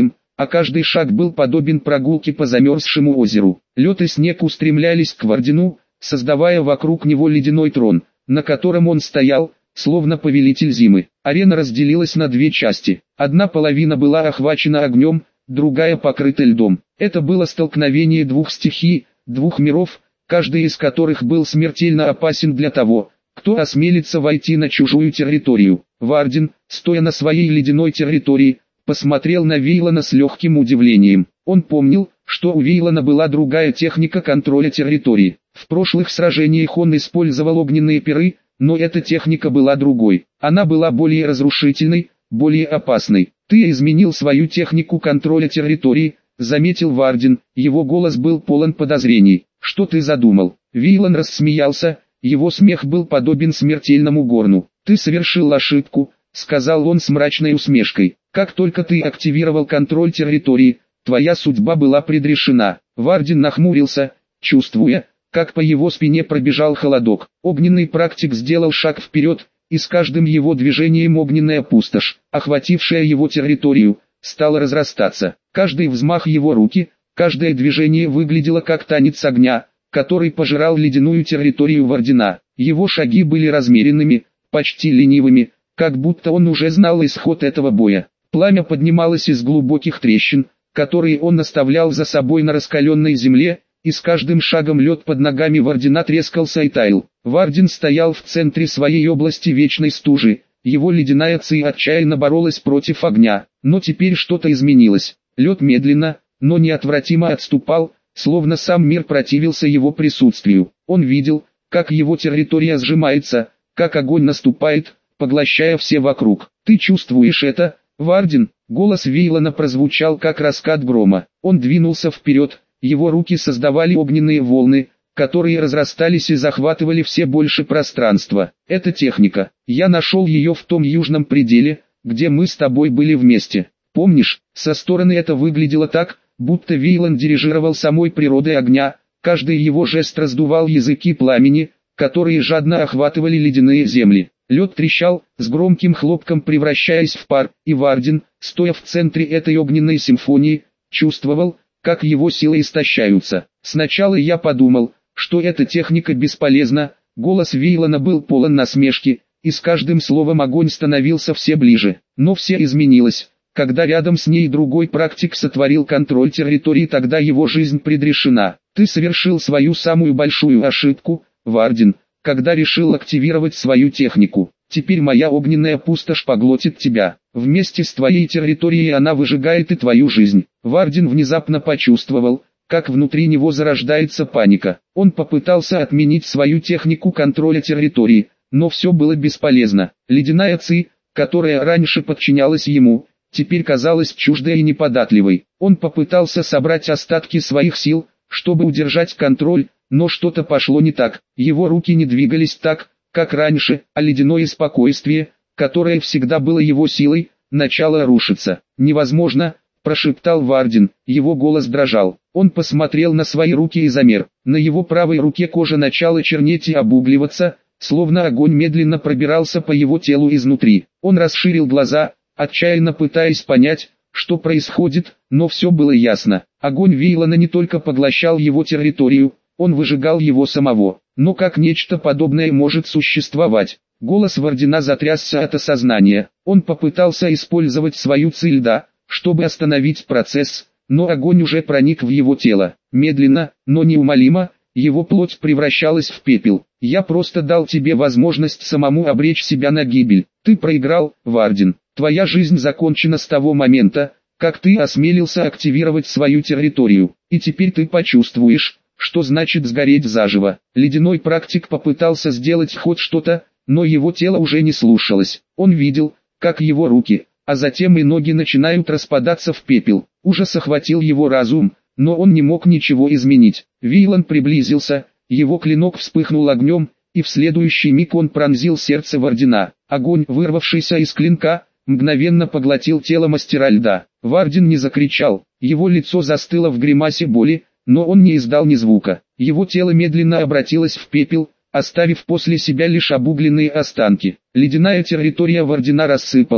а каждый шаг был подобен прогулке по замерзшему озеру. Лед и снег устремлялись к Вардину, создавая вокруг него ледяной трон, на котором он стоял, словно повелитель зимы. Арена разделилась на две части. Одна половина была охвачена огнем, другая покрыта льдом. Это было столкновение двух стихий, двух миров, каждый из которых был смертельно опасен для того, кто осмелится войти на чужую территорию. Вардин, стоя на своей ледяной территории, посмотрел на Вейлона с легким удивлением. Он помнил, что у Вейлона была другая техника контроля территории. В прошлых сражениях он использовал огненные пиры, но эта техника была другой. Она была более разрушительной, более опасной. «Ты изменил свою технику контроля территории», — заметил Вардин. Его голос был полон подозрений. «Что ты задумал?» Вейлон рассмеялся, его смех был подобен смертельному горну. «Ты совершил ошибку», — сказал он с мрачной усмешкой. «Как только ты активировал контроль территории, твоя судьба была предрешена». Вардин нахмурился, чувствуя, как по его спине пробежал холодок. Огненный практик сделал шаг вперед, и с каждым его движением огненная пустошь, охватившая его территорию, стала разрастаться. Каждый взмах его руки, каждое движение выглядело как танец огня, который пожирал ледяную территорию Вардина. Его шаги были размеренными, почти ленивыми, как будто он уже знал исход этого боя. Пламя поднималось из глубоких трещин, которые он оставлял за собой на раскаленной земле, и с каждым шагом лед под ногами Вардина трескался и таял. Вардин стоял в центре своей области вечной стужи, его ледяная ци отчаянно боролась против огня, но теперь что-то изменилось. Лед медленно, но неотвратимо отступал, словно сам мир противился его присутствию. Он видел, как его территория сжимается, как огонь наступает, поглощая все вокруг. «Ты чувствуешь это, Вардин?» Голос Вейлона прозвучал как раскат грома. Он двинулся вперед, его руки создавали огненные волны, которые разрастались и захватывали все больше пространства. «Это техника. Я нашел ее в том южном пределе, где мы с тобой были вместе. Помнишь?» Со стороны это выглядело так, будто Вейлон дирижировал самой природой огня, каждый его жест раздувал языки пламени, которые жадно охватывали ледяные земли. Лед трещал, с громким хлопком превращаясь в пар, и Вардин, стоя в центре этой огненной симфонии, чувствовал, как его силы истощаются. «Сначала я подумал, что эта техника бесполезна», голос Вейлона был полон насмешки, и с каждым словом огонь становился все ближе. Но все изменилось, когда рядом с ней другой практик сотворил контроль территории, тогда его жизнь предрешена. «Ты совершил свою самую большую ошибку, Вардин, когда решил активировать свою технику. Теперь моя огненная пустошь поглотит тебя. Вместе с твоей территорией она выжигает и твою жизнь». Вардин внезапно почувствовал, как внутри него зарождается паника. Он попытался отменить свою технику контроля территории, но все было бесполезно. Ледяная ци, которая раньше подчинялась ему, теперь казалась чуждой и неподатливой. Он попытался собрать остатки своих сил, чтобы удержать контроль, но что-то пошло не так. Его руки не двигались так, как раньше, а ледяное спокойствие, которое всегда было его силой, начало рушиться. «Невозможно», — прошептал Вардин, его голос дрожал. Он посмотрел на свои руки и замер. На его правой руке кожа начала чернеть и обугливаться, словно огонь медленно пробирался по его телу изнутри. Он расширил глаза, отчаянно пытаясь понять, что происходит, но все было ясно. Огонь Вейлона не только поглощал его территорию, он выжигал его самого. Но как нечто подобное может существовать? Голос Вардина затрясся от осознания. Он попытался использовать свою ци льда, чтобы остановить процесс, но огонь уже проник в его тело. Медленно, но неумолимо, его плоть превращалась в пепел. «Я просто дал тебе возможность самому обречь себя на гибель. Ты проиграл, Вардин. Твоя жизнь закончена с того момента, как ты осмелился активировать свою территорию. И теперь ты почувствуешь, что значит сгореть заживо». Ледяной практик попытался сделать хоть что-то, но его тело уже не слушалось. Он видел, как его руки, а затем и ноги начинают распадаться в пепел. Ужас охватил его разум, но он не мог ничего изменить. Вейлон приблизился, его клинок вспыхнул огнем, и в следующий миг он пронзил сердце Вардина. Огонь, вырвавшийся из клинка, мгновенно поглотил тело мастера льда. Вардин не закричал, его лицо застыло в гримасе боли, но он не издал ни звука. Его тело медленно обратилось в пепел, оставив после себя лишь обугленные останки. Ледяная территория Вардина рассыпалась,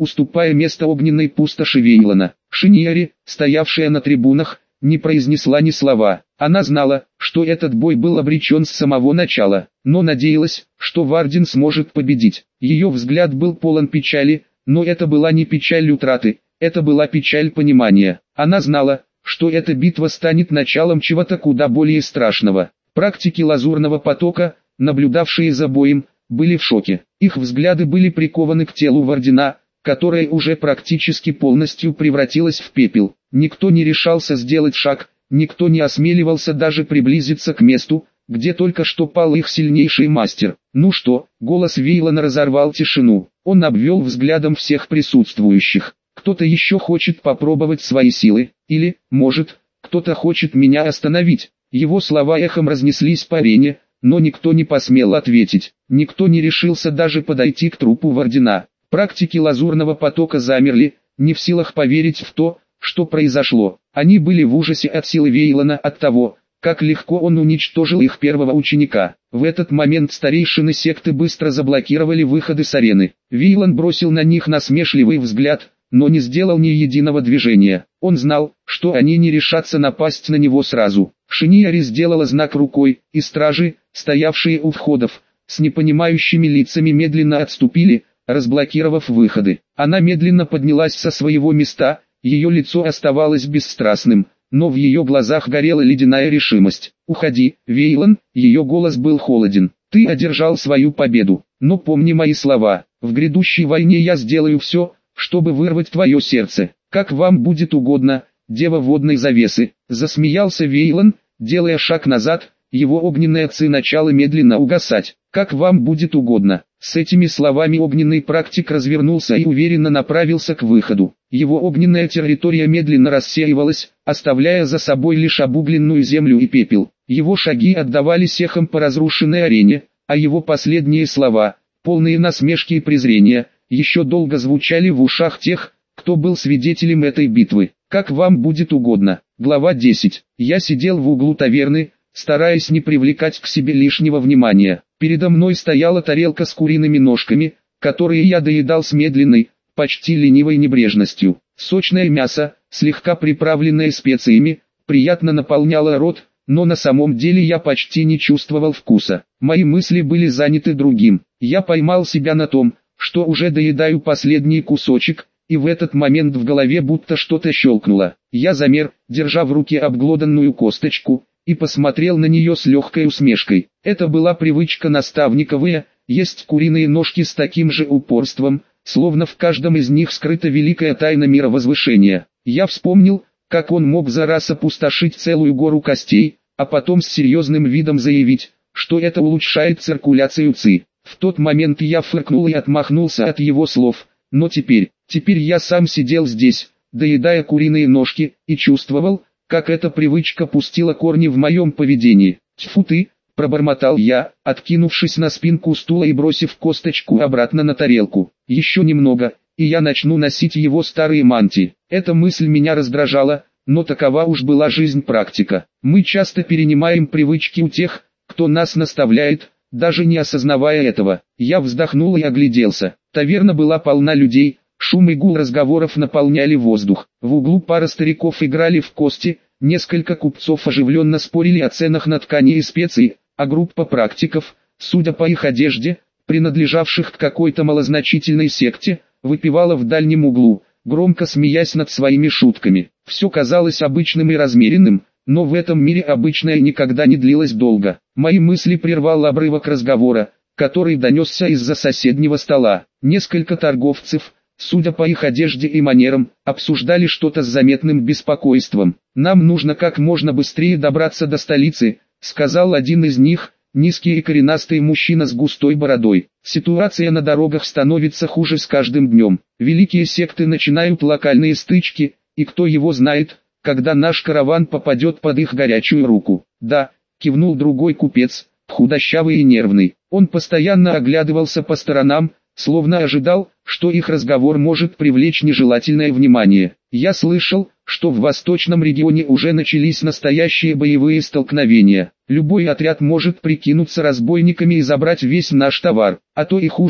уступая место огненной пустоши Вейлона. Шиньяри, стоявшая на трибунах, не произнесла ни слова. Она знала, что этот бой был обречен с самого начала, но надеялась, что Вардин сможет победить. Ее взгляд был полон печали, но это была не печаль утраты, это была печаль понимания. Она знала, что эта битва станет началом чего-то куда более страшного. Практики Лазурного потока, наблюдавшие за боем, были в шоке. Их взгляды были прикованы к телу Вардина, которое уже практически полностью превратилось в пепел. Никто не решался сделать шаг, никто не осмеливался даже приблизиться к месту, где только что пал их сильнейший мастер. «Ну что?» — голос Вейлона разорвал тишину. Он обвел взглядом всех присутствующих. «Кто-то еще хочет попробовать свои силы, или, может, кто-то хочет меня остановить?» Его слова эхом разнеслись по арене, но никто не посмел ответить. Никто не решился даже подойти к трупу Вардина. Практики Лазурного потока замерли, не в силах поверить в то, что произошло. Они были в ужасе от силы Вейлона, от того, как легко он уничтожил их первого ученика. В этот момент старейшины секты быстро заблокировали выходы с арены. Вейлон бросил на них насмешливый взгляд, но не сделал ни единого движения. Он знал, что они не решатся напасть на него сразу. Шиньяри сделала знак рукой, и стражи, стоявшие у входов, с непонимающими лицами медленно отступили, разблокировав выходы. Она медленно поднялась со своего места, ее лицо оставалось бесстрастным, но в ее глазах горела ледяная решимость. «Уходи, Вейлон», ее голос был холоден. «Ты одержал свою победу, но помни мои слова, в грядущей войне я сделаю все, чтобы вырвать твое сердце. Как вам будет угодно, дева водной завесы», засмеялся Вейлон, делая шаг назад, его огненная ци начала медленно угасать. «Как вам будет угодно». С этими словами огненный практик развернулся и уверенно направился к выходу. Его огненная территория медленно рассеивалась, оставляя за собой лишь обугленную землю и пепел. Его шаги отдавались эхом по разрушенной арене, а его последние слова, полные насмешки и презрения, еще долго звучали в ушах тех, кто был свидетелем этой битвы. «Как вам будет угодно». Глава 10. Я сидел в углу таверны, стараясь не привлекать к себе лишнего внимания. Передо мной стояла тарелка с куриными ножками, которые я доедал с медленной, почти ленивой небрежностью. Сочное мясо, слегка приправленное специями, приятно наполняло рот, но на самом деле я почти не чувствовал вкуса. Мои мысли были заняты другим. Я поймал себя на том, что уже доедаю последний кусочек, и в этот момент в голове будто что-то щелкнуло. Я замер, держа в руке обглоданную косточку, и посмотрел на нее с легкой усмешкой. Это была привычка наставниковая, есть куриные ножки с таким же упорством, словно в каждом из них скрыта великая тайна мировозвышения. Я вспомнил, как он мог за раз опустошить целую гору костей, а потом с серьезным видом заявить, что это улучшает циркуляцию ци. В тот момент я фыркнул и отмахнулся от его слов, но теперь я сам сидел здесь, доедая куриные ножки, и чувствовал, как эта привычка пустила корни в моем поведении. «Тьфу ты!» – пробормотал я, откинувшись на спинку стула и бросив косточку обратно на тарелку. «Еще немного, и я начну носить его старые мантии». Эта мысль меня раздражала, но такова уж была жизнь практика. Мы часто перенимаем привычки у тех, кто нас наставляет, даже не осознавая этого. Я вздохнул и огляделся. Таверна была полна людей, шум и гул разговоров наполняли воздух. В углу пара стариков играли в кости, несколько купцов оживленно спорили о ценах на ткани и специи, а группа практиков, судя по их одежде, принадлежавших к какой-то малозначительной секте, выпивала в дальнем углу, громко смеясь над своими шутками. Все казалось обычным и размеренным, но в этом мире обычное никогда не длилось долго. Мои мысли прервал обрывок разговора, который донесся из-за соседнего стола. Несколько торговцев, судя по их одежде и манерам, обсуждали что-то с заметным беспокойством. «Нам нужно как можно быстрее добраться до столицы», — сказал один из них, низкий и коренастый мужчина с густой бородой. «Ситуация на дорогах становится хуже с каждым днем. Великие секты начинают локальные стычки, и кто его знает, когда наш караван попадет под их горячую руку». «Да», — кивнул другой купец, худощавый и нервный. Он постоянно оглядывался по сторонам, словно ожидал, что их разговор может привлечь нежелательное внимание. «Я слышал, что в восточном регионе уже начались настоящие боевые столкновения. Любой отряд может прикинуться разбойниками и забрать весь наш товар, а то и хуже»,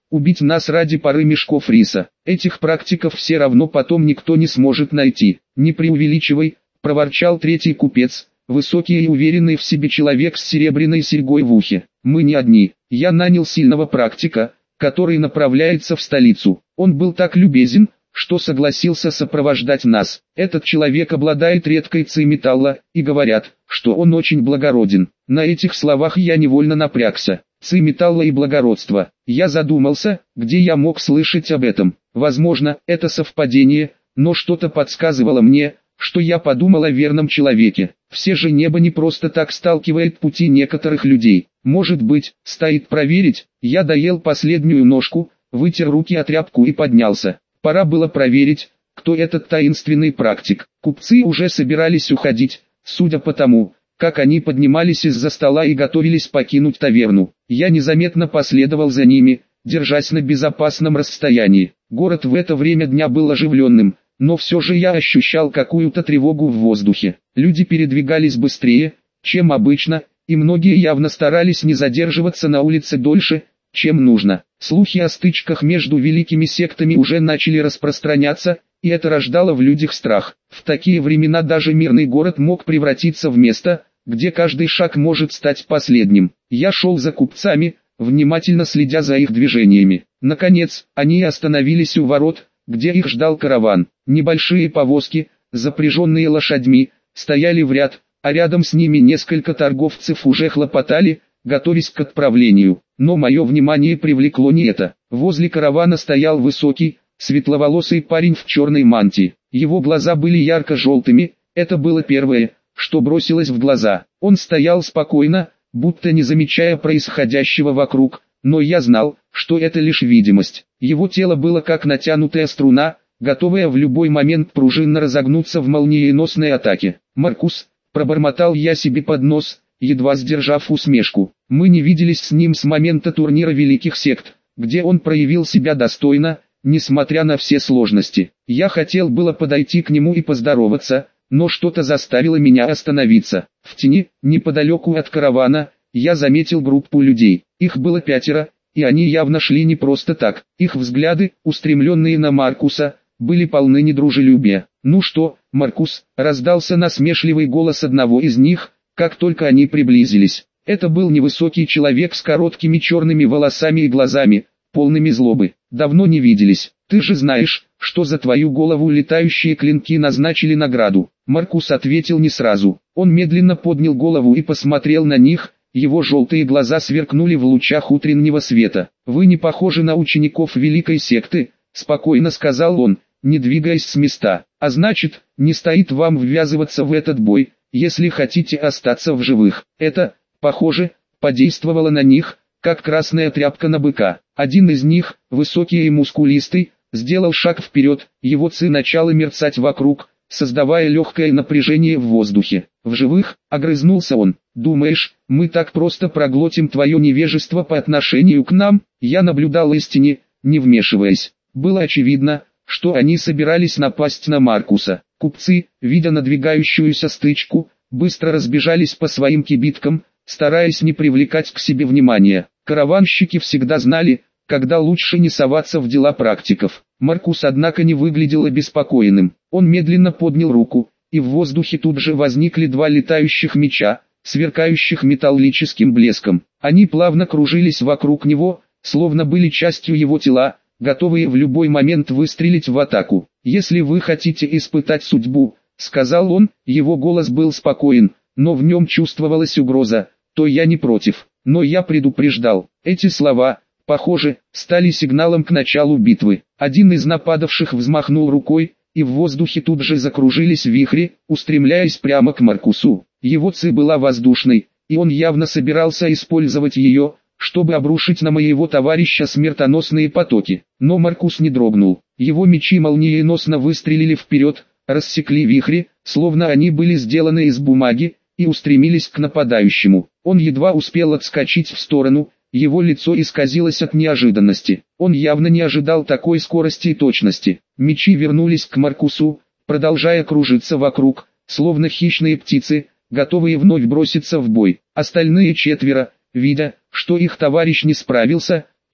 убить нас ради пары мешков риса. Этих практиков все равно потом никто не сможет найти. Не преувеличивай, проворчал третий купец, высокий и уверенный в себе человек с серебряной серьгой в ухе. Мы не одни. Я нанял сильного практика, который направляется в столицу. Он был так любезен, что согласился сопровождать нас. Этот человек обладает редкой ци металла, и говорят, что он очень благороден. На этих словах я невольно напрягся. Ци металла и благородство. Я задумался, где я мог слышать об этом. Возможно, это совпадение, но что-то подсказывало мне, что я подумал о верном человеке. Все же небо не просто так сталкивает пути некоторых людей. Может быть, стоит проверить. Я доел последнюю ножку, вытер руки о тряпку и поднялся. Пора было проверить, кто этот таинственный практик. Купцы уже собирались уходить, судя по тому, как они поднимались из-за стола и готовились покинуть таверну. Я незаметно последовал за ними, держась на безопасном расстоянии. Город в это время дня был оживленным, но все же я ощущал какую-то тревогу в воздухе. Люди передвигались быстрее, чем обычно, и многие явно старались не задерживаться на улице дольше, чем нужно. Слухи о стычках между великими сектами уже начали распространяться, и это рождало в людях страх. В такие времена даже мирный город мог превратиться в место, где каждый шаг может стать последним. Я шел за купцами, внимательно следя за их движениями. Наконец, они остановились у ворот, где их ждал караван. Небольшие повозки, запряженные лошадьми, стояли в ряд, а рядом с ними несколько торговцев уже хлопотали, готовясь к отправлению. Но мое внимание привлекло не это. Возле каравана стоял высокий, светловолосый парень в черной мантии. Его глаза были ярко-желтыми, это было первое, что бросилось в глаза. Он стоял спокойно, будто не замечая происходящего вокруг, но я знал, что это лишь видимость. Его тело было как натянутая струна, готовая в любой момент пружинно разогнуться в молниеносной атаке. «Маркус», пробормотал я себе под нос, едва сдержав усмешку. Мы не виделись с ним с момента турнира Великих Сект, где он проявил себя достойно, несмотря на все сложности. Я хотел было подойти к нему и поздороваться, но что-то заставило меня остановиться. В тени, неподалеку от каравана, я заметил группу людей. Их было 5, и они явно шли не просто так. Их взгляды, устремленные на Маркуса, были полны недружелюбия. «Ну что, Маркус?» — раздался насмешливый голос одного из них, как только они приблизились. Это был невысокий человек с короткими черными волосами и глазами, полными злобы. «Давно не виделись. Ты же знаешь, что за твою голову летающие клинки назначили награду». Маркус ответил не сразу. Он медленно поднял голову и посмотрел на них, его желтые глаза сверкнули в лучах утреннего света. «Вы не похожи на учеников Великой Секты», — спокойно сказал он, не двигаясь с места. «А значит, не стоит вам ввязываться в этот бой, если хотите остаться в живых». Это, похоже, подействовало на них, как красная тряпка на быка. Один из них, высокий и мускулистый, сделал шаг вперед, его ци начало мерцать вокруг, создавая легкое напряжение в воздухе. «В живых?» — огрызнулся он. «Думаешь, мы так просто проглотим твое невежество по отношению к нам?» Я наблюдал истине, не вмешиваясь. Было очевидно, что они собирались напасть на Маркуса. Купцы, видя надвигающуюся стычку, быстро разбежались по своим кибиткам, стараясь не привлекать к себе внимания. Караванщики всегда знали, когда лучше не соваться в дела практиков. Маркус, однако, не выглядел обеспокоенным. Он медленно поднял руку, и в воздухе тут же возникли 2 летающих меча, сверкающих металлическим блеском. Они плавно кружились вокруг него, словно были частью его тела, готовые в любой момент выстрелить в атаку. «Если вы хотите испытать судьбу», — сказал он, его голос был спокоен, но в нем чувствовалась угроза, — «то я не против. Но я предупреждал». Эти слова, похоже, стали сигналом к началу битвы. Один из нападавших взмахнул рукой, и в воздухе тут же закружились вихри, устремляясь прямо к Маркусу. Его ци была воздушной, и он явно собирался использовать ее, чтобы обрушить на моего товарища смертоносные потоки. Но Маркус не дрогнул. Его мечи молниеносно выстрелили вперед, рассекли вихри, словно они были сделаны из бумаги, и устремились к нападающему. Он едва успел отскочить в сторону, его лицо исказилось от неожиданности. Он явно не ожидал такой скорости и точности. Мечи вернулись к Маркусу, продолжая кружиться вокруг, словно хищные птицы, готовые вновь броситься в бой. Остальные 4, видя, что их товарищ не справился,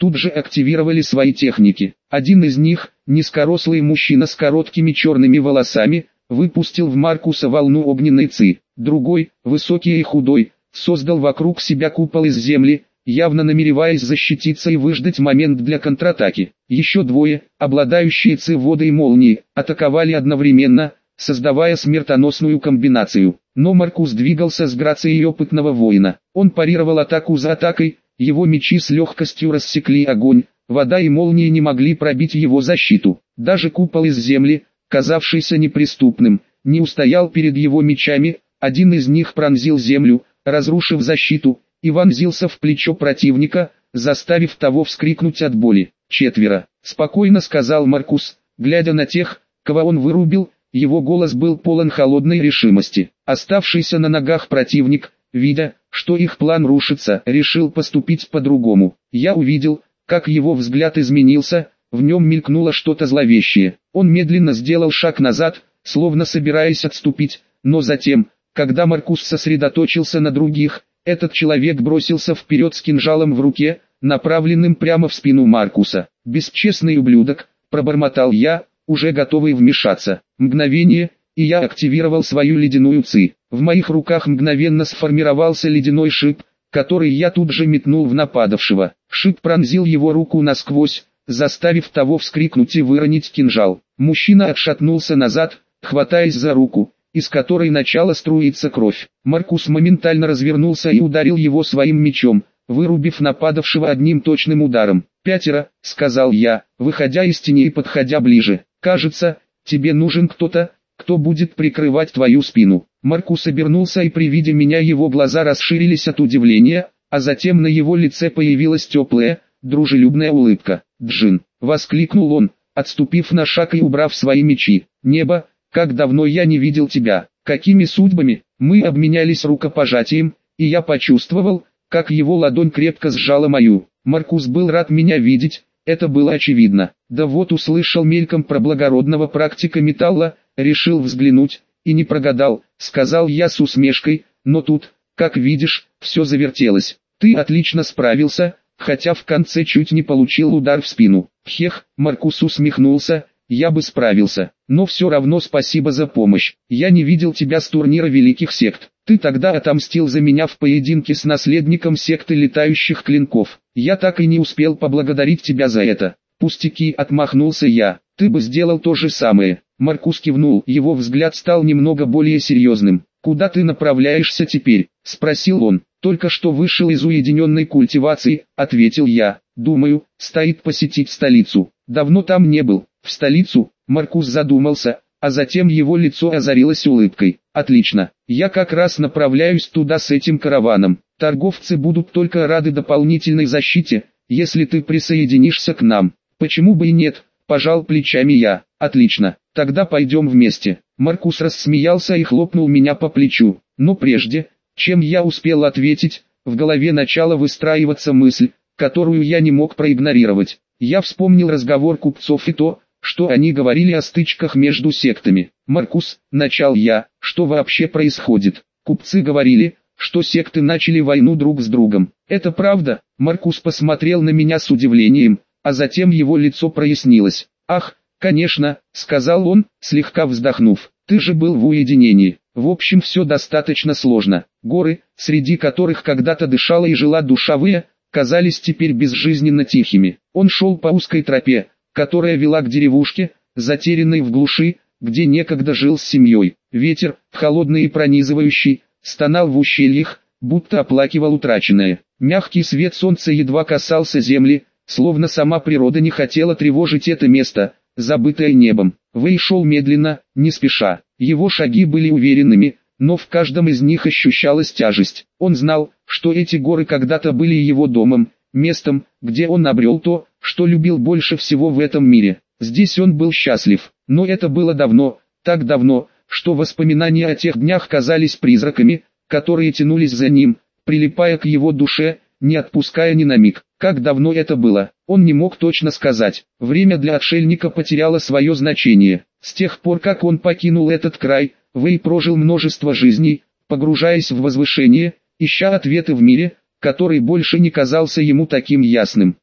тут же активировали свои техники. Один из них, низкорослый мужчина с короткими черными волосами, выпустил в Маркуса волну огненной ци. Другой, высокий и худой, создал вокруг себя купол из земли, явно намереваясь защититься и выждать момент для контратаки. Еще двое, обладающие ци воды и молнии, атаковали одновременно, создавая смертоносную комбинацию. Но Маркус двигался с грацией опытного воина. Он парировал атаку за атакой, его мечи с легкостью рассекли огонь, вода и молнии не могли пробить его защиту. Даже купол из земли, казавшийся неприступным, не устоял перед его мечами, один из них пронзил землю, разрушив защиту, и вонзился в плечо противника, заставив того вскрикнуть от боли. «Четверо», — спокойно сказал Маркус, глядя на тех, кого он вырубил, его голос был полон холодной решимости. Оставшийся на ногах противник, видя, что их план рушится, решил поступить по-другому. Я увидел, как его взгляд изменился, в нем мелькнуло что-то зловещее. Он медленно сделал шаг назад, словно собираясь отступить, но затем, когда Маркус сосредоточился на других, этот человек бросился вперед с кинжалом в руке, направленным прямо в спину Маркуса. «Бесчестный ублюдок», — пробормотал я, уже готовый вмешаться. Мгновение, и я активировал свою ледяную ци. В моих руках мгновенно сформировался ледяной шип, который я тут же метнул в нападавшего. Шип пронзил его руку насквозь, заставив того вскрикнуть и выронить кинжал. Мужчина отшатнулся назад, хватаясь за руку, из которой начала струиться кровь. Маркус моментально развернулся и ударил его своим мечом, вырубив нападавшего одним точным ударом. «Пятеро», — сказал я, выходя из тени и подходя ближе. «Кажется, тебе нужен кто-то, кто будет прикрывать твою спину». Маркус обернулся, и при виде меня его глаза расширились от удивления, а затем на его лице появилась теплая, дружелюбная улыбка. «Джин!» — воскликнул он, отступив на шаг и убрав свои мечи. «Небо, как давно я не видел тебя! Какими судьбами?» Мы обменялись рукопожатием, и я почувствовал, как его ладонь крепко сжала мою. Маркус был рад меня видеть, это было очевидно. Да вот услышал мельком про благородного практика металла, решил взглянуть, и не прогадал, сказал я с усмешкой, но тут, как видишь, все завертелось. Ты отлично справился, хотя в конце чуть не получил удар в спину. Хех, Маркус усмехнулся, я бы справился, но все равно спасибо за помощь. Я не видел тебя с турнира великих сект. Ты тогда отомстил за меня в поединке с наследником секты летающих клинков. Я так и не успел поблагодарить тебя за это. Пустяки, отмахнулся я. Ты бы сделал то же самое. Маркус кивнул, его взгляд стал немного более серьезным. «Куда ты направляешься теперь?» — спросил он. «Только что вышел из уединенной культивации», — ответил я. «Думаю, стоит посетить столицу. Давно там не был». «В столицу?» — Маркус задумался, а затем его лицо озарилось улыбкой. «Отлично, я как раз направляюсь туда с этим караваном. Торговцы будут только рады дополнительной защите, если ты присоединишься к нам». «Почему бы и нет?» — пожал плечами я. «Отлично, тогда пойдем вместе». Маркус рассмеялся и хлопнул меня по плечу. Но прежде, чем я успел ответить, в голове начала выстраиваться мысль, которую я не мог проигнорировать. Я вспомнил разговор купцов и то, что они говорили о стычках между сектами. «Маркус», — начал я, — «что вообще происходит?» Купцы говорили, что секты начали войну друг с другом. «Это правда?» Маркус посмотрел на меня с удивлением, а затем его лицо прояснилось. «Ах, конечно», — сказал он, слегка вздохнув, — «ты же был в уединении. В общем, все достаточно сложно. Горы, среди которых когда-то дышала и жила душа Вэя, казались теперь безжизненно тихими. Он шел по узкой тропе, которая вела к деревушке, затерянной в глуши, где некогда жил с семьей. Ветер, холодный и пронизывающий, стонал в ущельях, будто оплакивал утраченное. Мягкий свет солнца едва касался земли, словно сама природа не хотела тревожить это место, забытое небом. Вэй шел медленно, не спеша. Его шаги были уверенными, но в каждом из них ощущалась тяжесть. Он знал, что эти горы когда-то были его домом, местом, где он обрел то, что любил больше всего в этом мире. Здесь он был счастлив, но это было давно, так давно, что воспоминания о тех днях казались призраками, которые тянулись за ним, прилипая к его душе, не отпуская ни на миг. Как давно это было, он не мог точно сказать. Время для отшельника потеряло свое значение. С тех пор, как он покинул этот край, Вэй прожил множество жизней, погружаясь в возвышение, ища ответы в мире, который больше не казался ему таким ясным.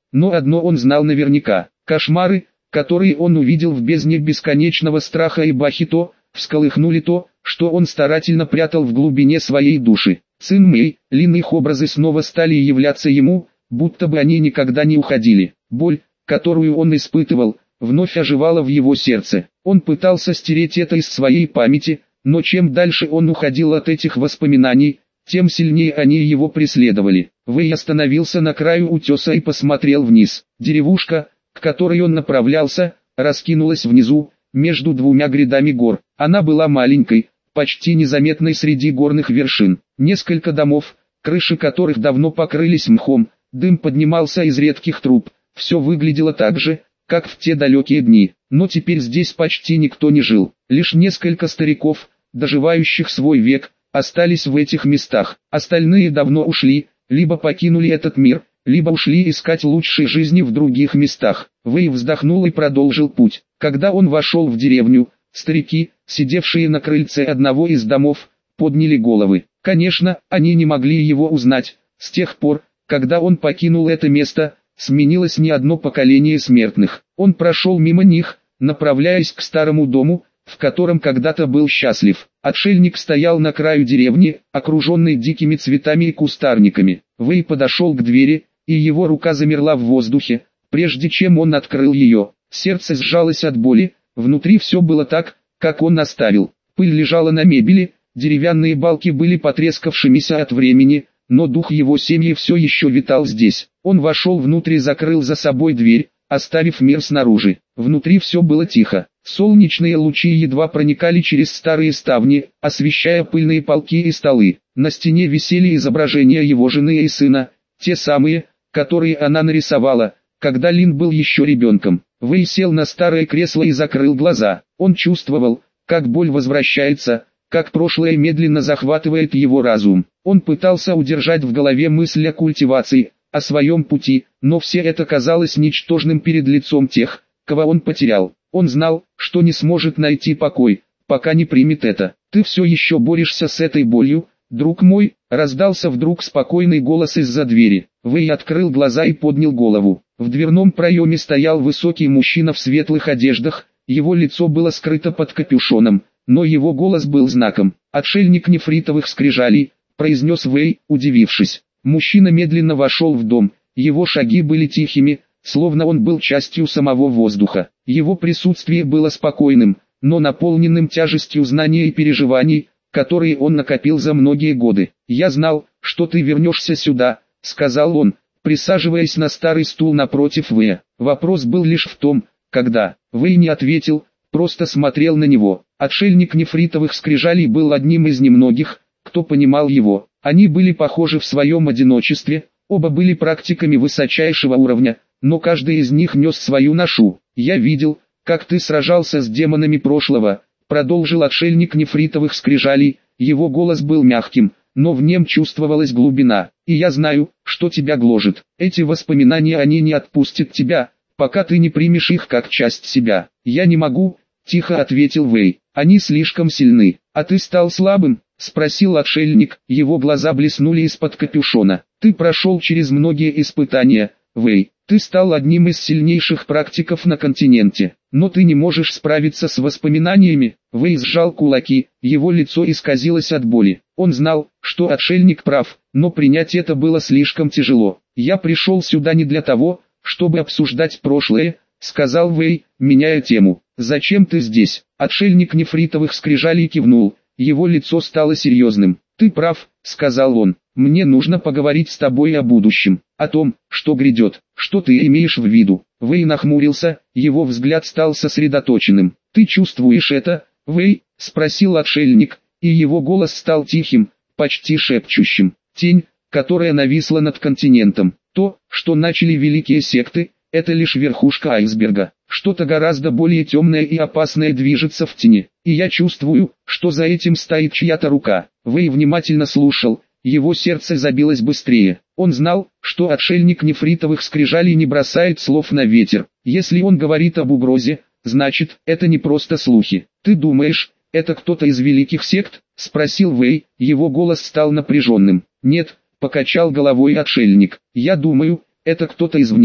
но одно он знал наверняка. Кошмары, которые он увидел в бездне бесконечного страха и бахито, всколыхнули то, что он старательно прятал в глубине своей души. Цин Мэй, Лин, их образы снова стали являться ему, будто бы они никогда не уходили. Боль, которую он испытывал, вновь оживала в его сердце. Он пытался стереть это из своей памяти, но чем дальше он уходил от этих воспоминаний, тем сильнее они его преследовали. Вэй остановился на краю утеса и посмотрел вниз. Деревушка, к которой он направлялся, раскинулась внизу, между двумя грядами гор. Она была маленькой, почти незаметной среди горных вершин. Несколько домов, крыши которых давно покрылись мхом, дым поднимался из редких труб. Все выглядело так же, как в те далекие дни. Но теперь здесь почти никто не жил. Лишь несколько стариков, доживающих свой век, остались в этих местах. Остальные давно ушли, либо покинули этот мир, либо ушли искать лучшей жизни в других местах. Вэй вздохнул и продолжил путь. Когда он вошел в деревню, старики, сидевшие на крыльце одного из домов, подняли головы. Конечно, они не могли его узнать. С тех пор, когда он покинул это место, сменилось не одно поколение смертных. Он прошел мимо них, направляясь к старому дому, в котором когда-то был счастлив. Отшельник стоял на краю деревни, окруженный дикими цветами и кустарниками. Вэй подошел к двери, и его рука замерла в воздухе, прежде чем он открыл ее. Сердце сжалось от боли, внутри все было так, как он оставил. Пыль лежала на мебели, деревянные балки были потрескавшимися от времени, но дух его семьи все еще витал здесь. Он вошел внутрь и закрыл за собой дверь, оставив мир снаружи. Внутри все было тихо. Солнечные лучи едва проникали через старые ставни, освещая пыльные полки и столы. На стене висели изображения его жены и сына, те самые, которые она нарисовала, когда Лин был еще ребенком. Вэй сел на старое кресло и закрыл глаза. Он чувствовал, как боль возвращается, как прошлое медленно захватывает его разум. Он пытался удержать в голове мысль о культивации, о своем пути, но все это казалось ничтожным перед лицом тех, кого он потерял. Он знал, что не сможет найти покой, пока не примет это. «Ты все еще борешься с этой болью, друг мой?» — раздался вдруг спокойный голос из-за двери. Вэй открыл глаза и поднял голову. В дверном проеме стоял высокий мужчина в светлых одеждах, его лицо было скрыто под капюшоном, но его голос был знаком. «Отшельник нефритовых скрижалей», — произнес Вэй, удивившись. Мужчина медленно вошел в дом, его шаги были тихими, словно он был частью самого воздуха. Его присутствие было спокойным, но наполненным тяжестью знаний и переживаний, которые он накопил за многие годы. «Я знал, что ты вернешься сюда», — сказал он, присаживаясь на старый стул напротив Вэя. Вопрос был лишь в том, когда. Вэй не ответил, просто смотрел на него. Отшельник нефритовых скрижалей был одним из немногих, кто понимал его. Они были похожи в своем одиночестве, оба были практиками высочайшего уровня, но каждый из них нес свою ношу. «Я видел, как ты сражался с демонами прошлого», — продолжил отшельник нефритовых скрижалей, его голос был мягким, но в нем чувствовалась глубина. «И я знаю, что тебя гложет. Эти воспоминания, они не отпустят тебя, пока ты не примешь их как часть себя». «Я не могу», — тихо ответил Вэй, — «они слишком сильны». «А ты стал слабым?» — спросил отшельник, его глаза блеснули из-под капюшона. «Ты прошел через многие испытания, Вэй, ты стал одним из сильнейших практиков на континенте, но ты не можешь справиться с воспоминаниями». Вэй сжал кулаки, его лицо исказилось от боли. Он знал, что отшельник прав, но принять это было слишком тяжело. «Я пришел сюда не для того, чтобы обсуждать прошлое», — сказал Вэй, меняя тему. «Зачем ты здесь?» Отшельник нефритовых скрижалей кивнул. Его лицо стало серьезным. «Ты прав», — сказал он, — «мне нужно поговорить с тобой о будущем, о том, что грядет, что ты имеешь в виду». Вэй нахмурился, его взгляд стал сосредоточенным. «Ты чувствуешь это, Вэй?» — спросил отшельник, и его голос стал тихим, почти шепчущим. «Тень, которая нависла над континентом, то, что начали великие секты, это лишь верхушка айсберга. Что-то гораздо более темное и опасное движется в тени, и я чувствую, что за этим стоит чья-то рука». Вэй внимательно слушал, его сердце забилось быстрее. Он знал, что отшельник нефритовых скрижалей не бросает слов на ветер. Если он говорит об угрозе, значит, это не просто слухи. «Ты думаешь, это кто-то из великих сект?» — спросил Вэй, его голос стал напряженным. «Нет», — покачал головой отшельник, — «я думаю, это кто-то извне,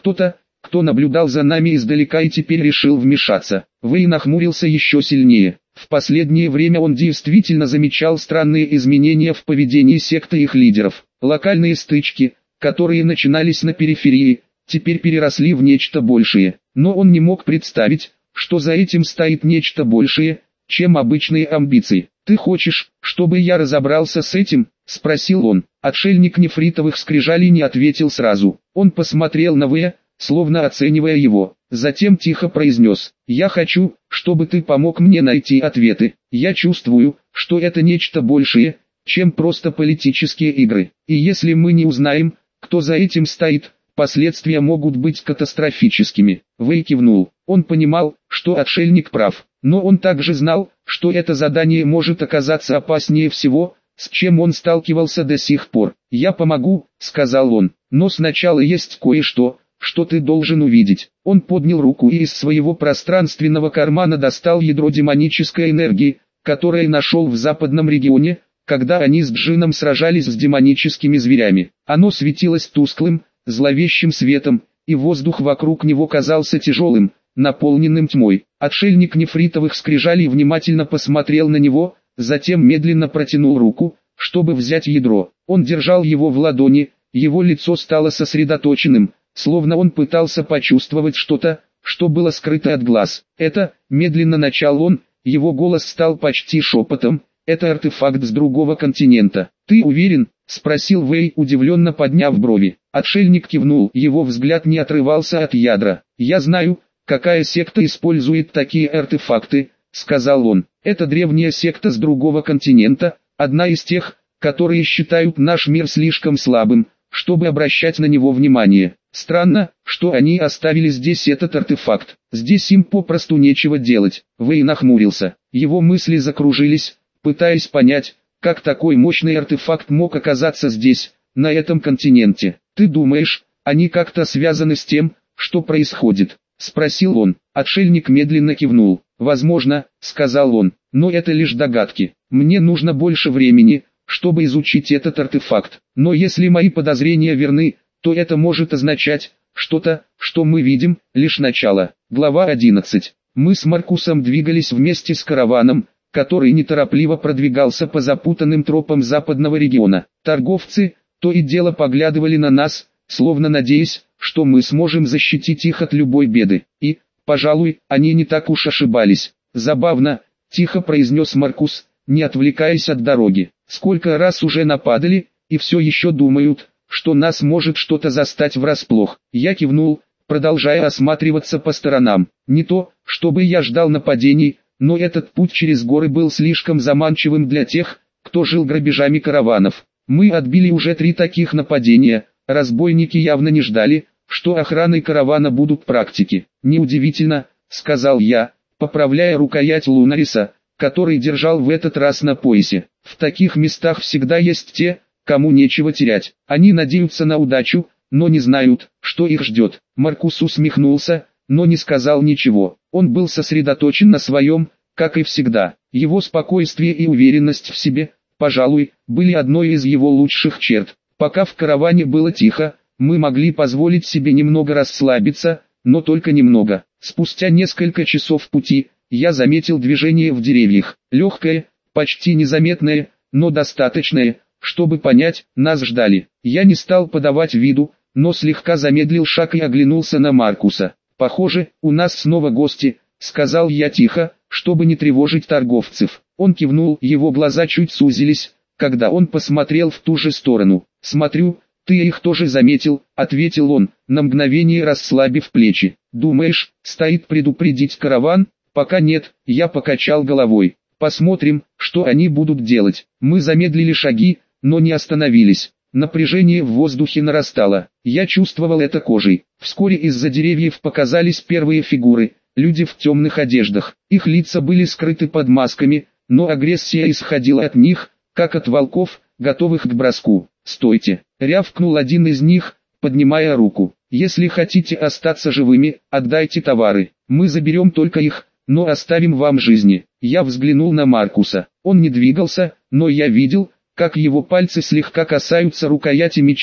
Кто-то, кто наблюдал за нами издалека и теперь решил вмешаться. Вэй нахмурился еще сильнее. В последнее время он действительно замечал странные изменения в поведении секты и их лидеров. Локальные стычки, которые начинались на периферии, теперь переросли в нечто большее. Но он не мог представить, что за этим стоит нечто большее, чем обычные амбиции. «Ты хочешь, чтобы я разобрался с этим?» – спросил он. Отшельник нефритовых скрижалей не ответил сразу. Он посмотрел на Вэя, словно оценивая его. Затем тихо произнес: «Я хочу, чтобы ты помог мне найти ответы. Я чувствую, что это нечто большее, чем просто политические игры. И если мы не узнаем, кто за этим стоит, последствия могут быть катастрофическими». Вэй кивнул. Он понимал, что отшельник прав, но он также знал, что это задание может оказаться опаснее всего, с чем он сталкивался до сих пор. «Я помогу», — сказал он, — «но сначала есть кое-что, что ты должен увидеть». Он поднял руку и из своего пространственного кармана достал ядро демонической энергии, которое нашел в западном регионе, когда они с Джином сражались с демоническими зверями. Оно светилось тусклым, зловещим светом, и воздух вокруг него казался тяжелым, наполненным тьмой. Отшельник нефритовых скрижалей внимательно посмотрел на него, затем медленно протянул руку, чтобы взять ядро. Он держал его в ладони, его лицо стало сосредоточенным, словно он пытался почувствовать что-то, что было скрыто от глаз. «Это», — медленно начал он, его голос стал почти шепотом, — «это артефакт с другого континента». «Ты уверен?» — спросил Вэй, удивленно подняв брови. Отшельник кивнул, его взгляд не отрывался от ядра. «Я знаю, какая секта использует такие артефакты», — сказал он. «Это древняя секта с другого континента, одна из тех, которые считают наш мир слишком слабым, чтобы обращать на него внимание. Странно, что они оставили здесь этот артефакт. Здесь им попросту нечего делать». Вэй нахмурился. Его мысли закружились, пытаясь понять, как такой мощный артефакт мог оказаться здесь, на этом континенте. «Ты думаешь, они как-то связаны с тем, что происходит?» — спросил он. Отшельник медленно кивнул. «Возможно», — сказал он, — «но это лишь догадки. Мне нужно больше времени, чтобы изучить этот артефакт. Но если мои подозрения верны, то это может означать что-то, что мы видим, лишь начало». Глава 11. Мы с Маркусом двигались вместе с караваном, который неторопливо продвигался по запутанным тропам западного региона. Торговцы то и дело поглядывали на нас, словно надеясь, что мы сможем защитить их от любой беды. И, пожалуй, они не так уж ошибались. «Забавно», — тихо произнес Маркус, не отвлекаясь от дороги. «Сколько раз уже нападали, и все еще думают, что нас может что-то застать врасплох». Я кивнул, продолжая осматриваться по сторонам. Не то, чтобы я ждал нападений, но этот путь через горы был слишком заманчивым для тех, кто жил грабежами караванов. Мы отбили уже 3 таких нападения, разбойники явно не ждали, что охраной каравана будут практики. «Неудивительно», — сказал я, поправляя рукоять Лунариса, который держал в этот раз на поясе. «В таких местах всегда есть те, кому нечего терять. Они надеются на удачу, но не знают, что их ждет». Маркус усмехнулся, но не сказал ничего. Он был сосредоточен на своем, как и всегда. Его спокойствие и уверенность в себе, пожалуй, были одной из его лучших черт. Пока в караване было тихо, мы могли позволить себе немного расслабиться, но только немного. Спустя несколько часов пути, я заметил движение в деревьях. Легкое, почти незаметное, но достаточное, чтобы понять, нас ждали. Я не стал подавать виду, но слегка замедлил шаг и оглянулся на Маркуса. «Похоже, у нас снова гости», — сказал я тихо, чтобы не тревожить торговцев. Он кивнул, его глаза чуть сузились, когда он посмотрел в ту же сторону. «Смотрю, ты их тоже заметил», — ответил он, на мгновение расслабив плечи. «Думаешь, стоит предупредить караван?» «Пока нет», — я покачал головой. «Посмотрим, что они будут делать». Мы замедлили шаги, но не остановились. Напряжение в воздухе нарастало. Я чувствовал это кожей. Вскоре из-за деревьев показались первые фигуры, люди в темных одеждах. Их лица были скрыты под масками, но агрессия исходила от них, как от волков, готовых к броску. «Стойте!» — рявкнул один из них, поднимая руку. «Если хотите остаться живыми, отдайте товары. Мы заберем только их, но оставим вам жизни». Я взглянул на Маркуса. Он не двигался, но я видел, как его пальцы слегка касаются рукояти меча,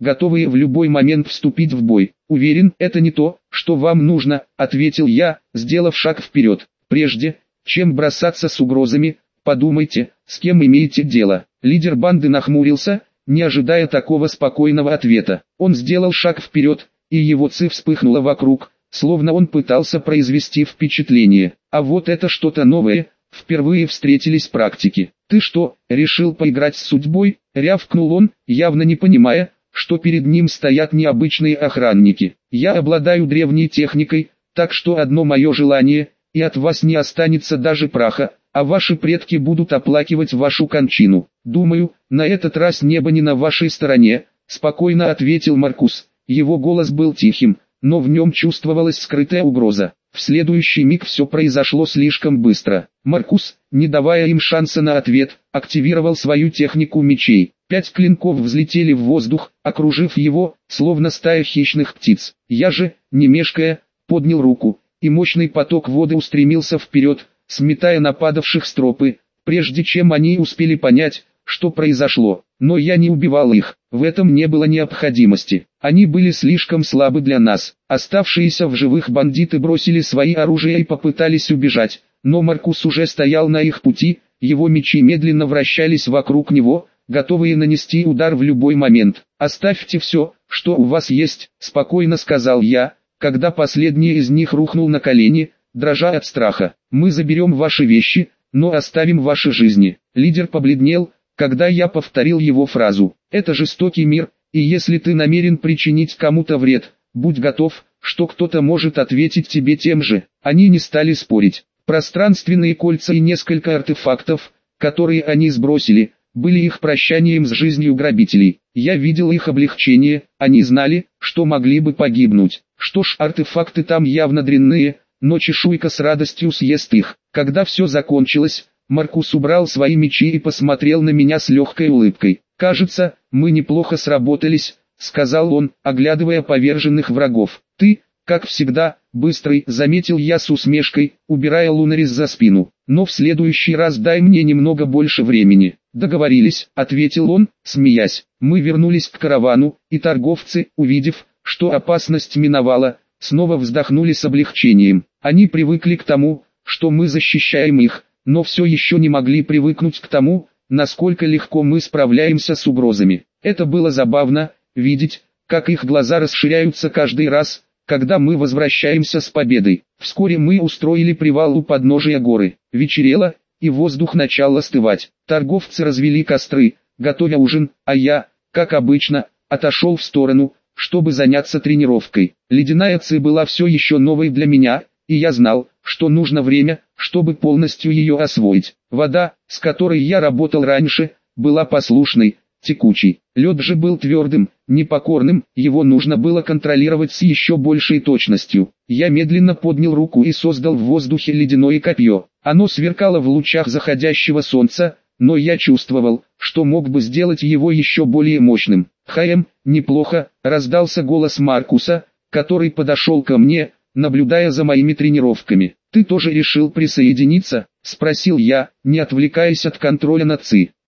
готовые в любой момент вступить в бой. Уверен, это не то, что вам нужно, ответил я, сделав шаг вперед. Прежде, чем бросаться с угрозами, подумайте, с кем имеете дело. Лидер банды нахмурился, не ожидая такого спокойного ответа. Он сделал шаг вперед, и его ци вспыхнула вокруг, словно он пытался произвести впечатление. А вот это что-то новое, впервые встретились практики. «Ты что, решил поиграть с судьбой?» — рявкнул он, явно не понимая, что перед ним стоят необычные охранники. «Я обладаю древней техникой, так что одно мое желание, и от вас не останется даже праха, а ваши предки будут оплакивать вашу кончину. Думаю, на этот раз небо не на вашей стороне», — спокойно ответил Маркус. Его голос был тихим, но в нем чувствовалась скрытая угроза. В следующий миг все произошло слишком быстро. Маркус, не давая им шанса на ответ, активировал свою технику мечей. 5 клинков взлетели в воздух, окружив его, словно стая хищных птиц. Я же, не мешкая, поднял руку, и мощный поток воды устремился вперед, сметая нападавших с тропы, прежде чем они успели понять, что произошло. Но я не убивал их, в этом не было необходимости. Они были слишком слабы для нас. Оставшиеся в живых бандиты бросили свои оружия и попытались убежать, но Маркус уже стоял на их пути, его мечи медленно вращались вокруг него, готовые нанести удар в любой момент. «Оставьте все, что у вас есть», — спокойно сказал я, когда последний из них рухнул на колени, дрожа от страха. «Мы заберем ваши вещи, но оставим ваши жизни». Лидер побледнел, когда я повторил его фразу. «Это жестокий мир, и если ты намерен причинить кому-то вред, будь готов, что кто-то может ответить тебе тем же». Они не стали спорить. Пространственные кольца и несколько артефактов, которые они сбросили, были их прощанием с жизнью грабителей. Я видел их облегчение, они знали, что могли бы погибнуть. Что ж, артефакты там явно дрянные, но чешуйка с радостью съест их. Когда все закончилось, Маркус убрал свои мечи и посмотрел на меня с легкой улыбкой. «Кажется, мы неплохо сработались», — сказал он, оглядывая поверженных врагов. «Ты, как всегда, быстрый», — заметил я с усмешкой, убирая Лунарис за спину. «Но в следующий раз дай мне немного больше времени». «Договорились», — ответил он, смеясь. Мы вернулись к каравану, и торговцы, увидев, что опасность миновала, снова вздохнули с облегчением. Они привыкли к тому, что мы защищаем их, но все еще не могли привыкнуть к тому, насколько легко мы справляемся с угрозами. Это было забавно, видеть, как их глаза расширяются каждый раз, когда мы возвращаемся с победой. Вскоре мы устроили привал у подножия горы. Вечерело, и воздух начал остывать. Торговцы развели костры, готовя ужин, а я, как обычно, отошел в сторону, чтобы заняться тренировкой. Ледяная ци была все еще новой для меня, и я знал, что нужно время, чтобы полностью ее освоить. Вода, с которой я работал раньше, была послушной, текучей. Лед же был твердым, непокорным, его нужно было контролировать с еще большей точностью. Я медленно поднял руку и создал в воздухе ледяное копье. Оно сверкало в лучах заходящего солнца, но я чувствовал, что мог бы сделать его еще более мощным. Неплохо», — раздался голос Маркуса, который подошел ко мне, наблюдая за моими тренировками. «Ты тоже решил присоединиться?» — спросил я, не отвлекаясь от контроля над ци.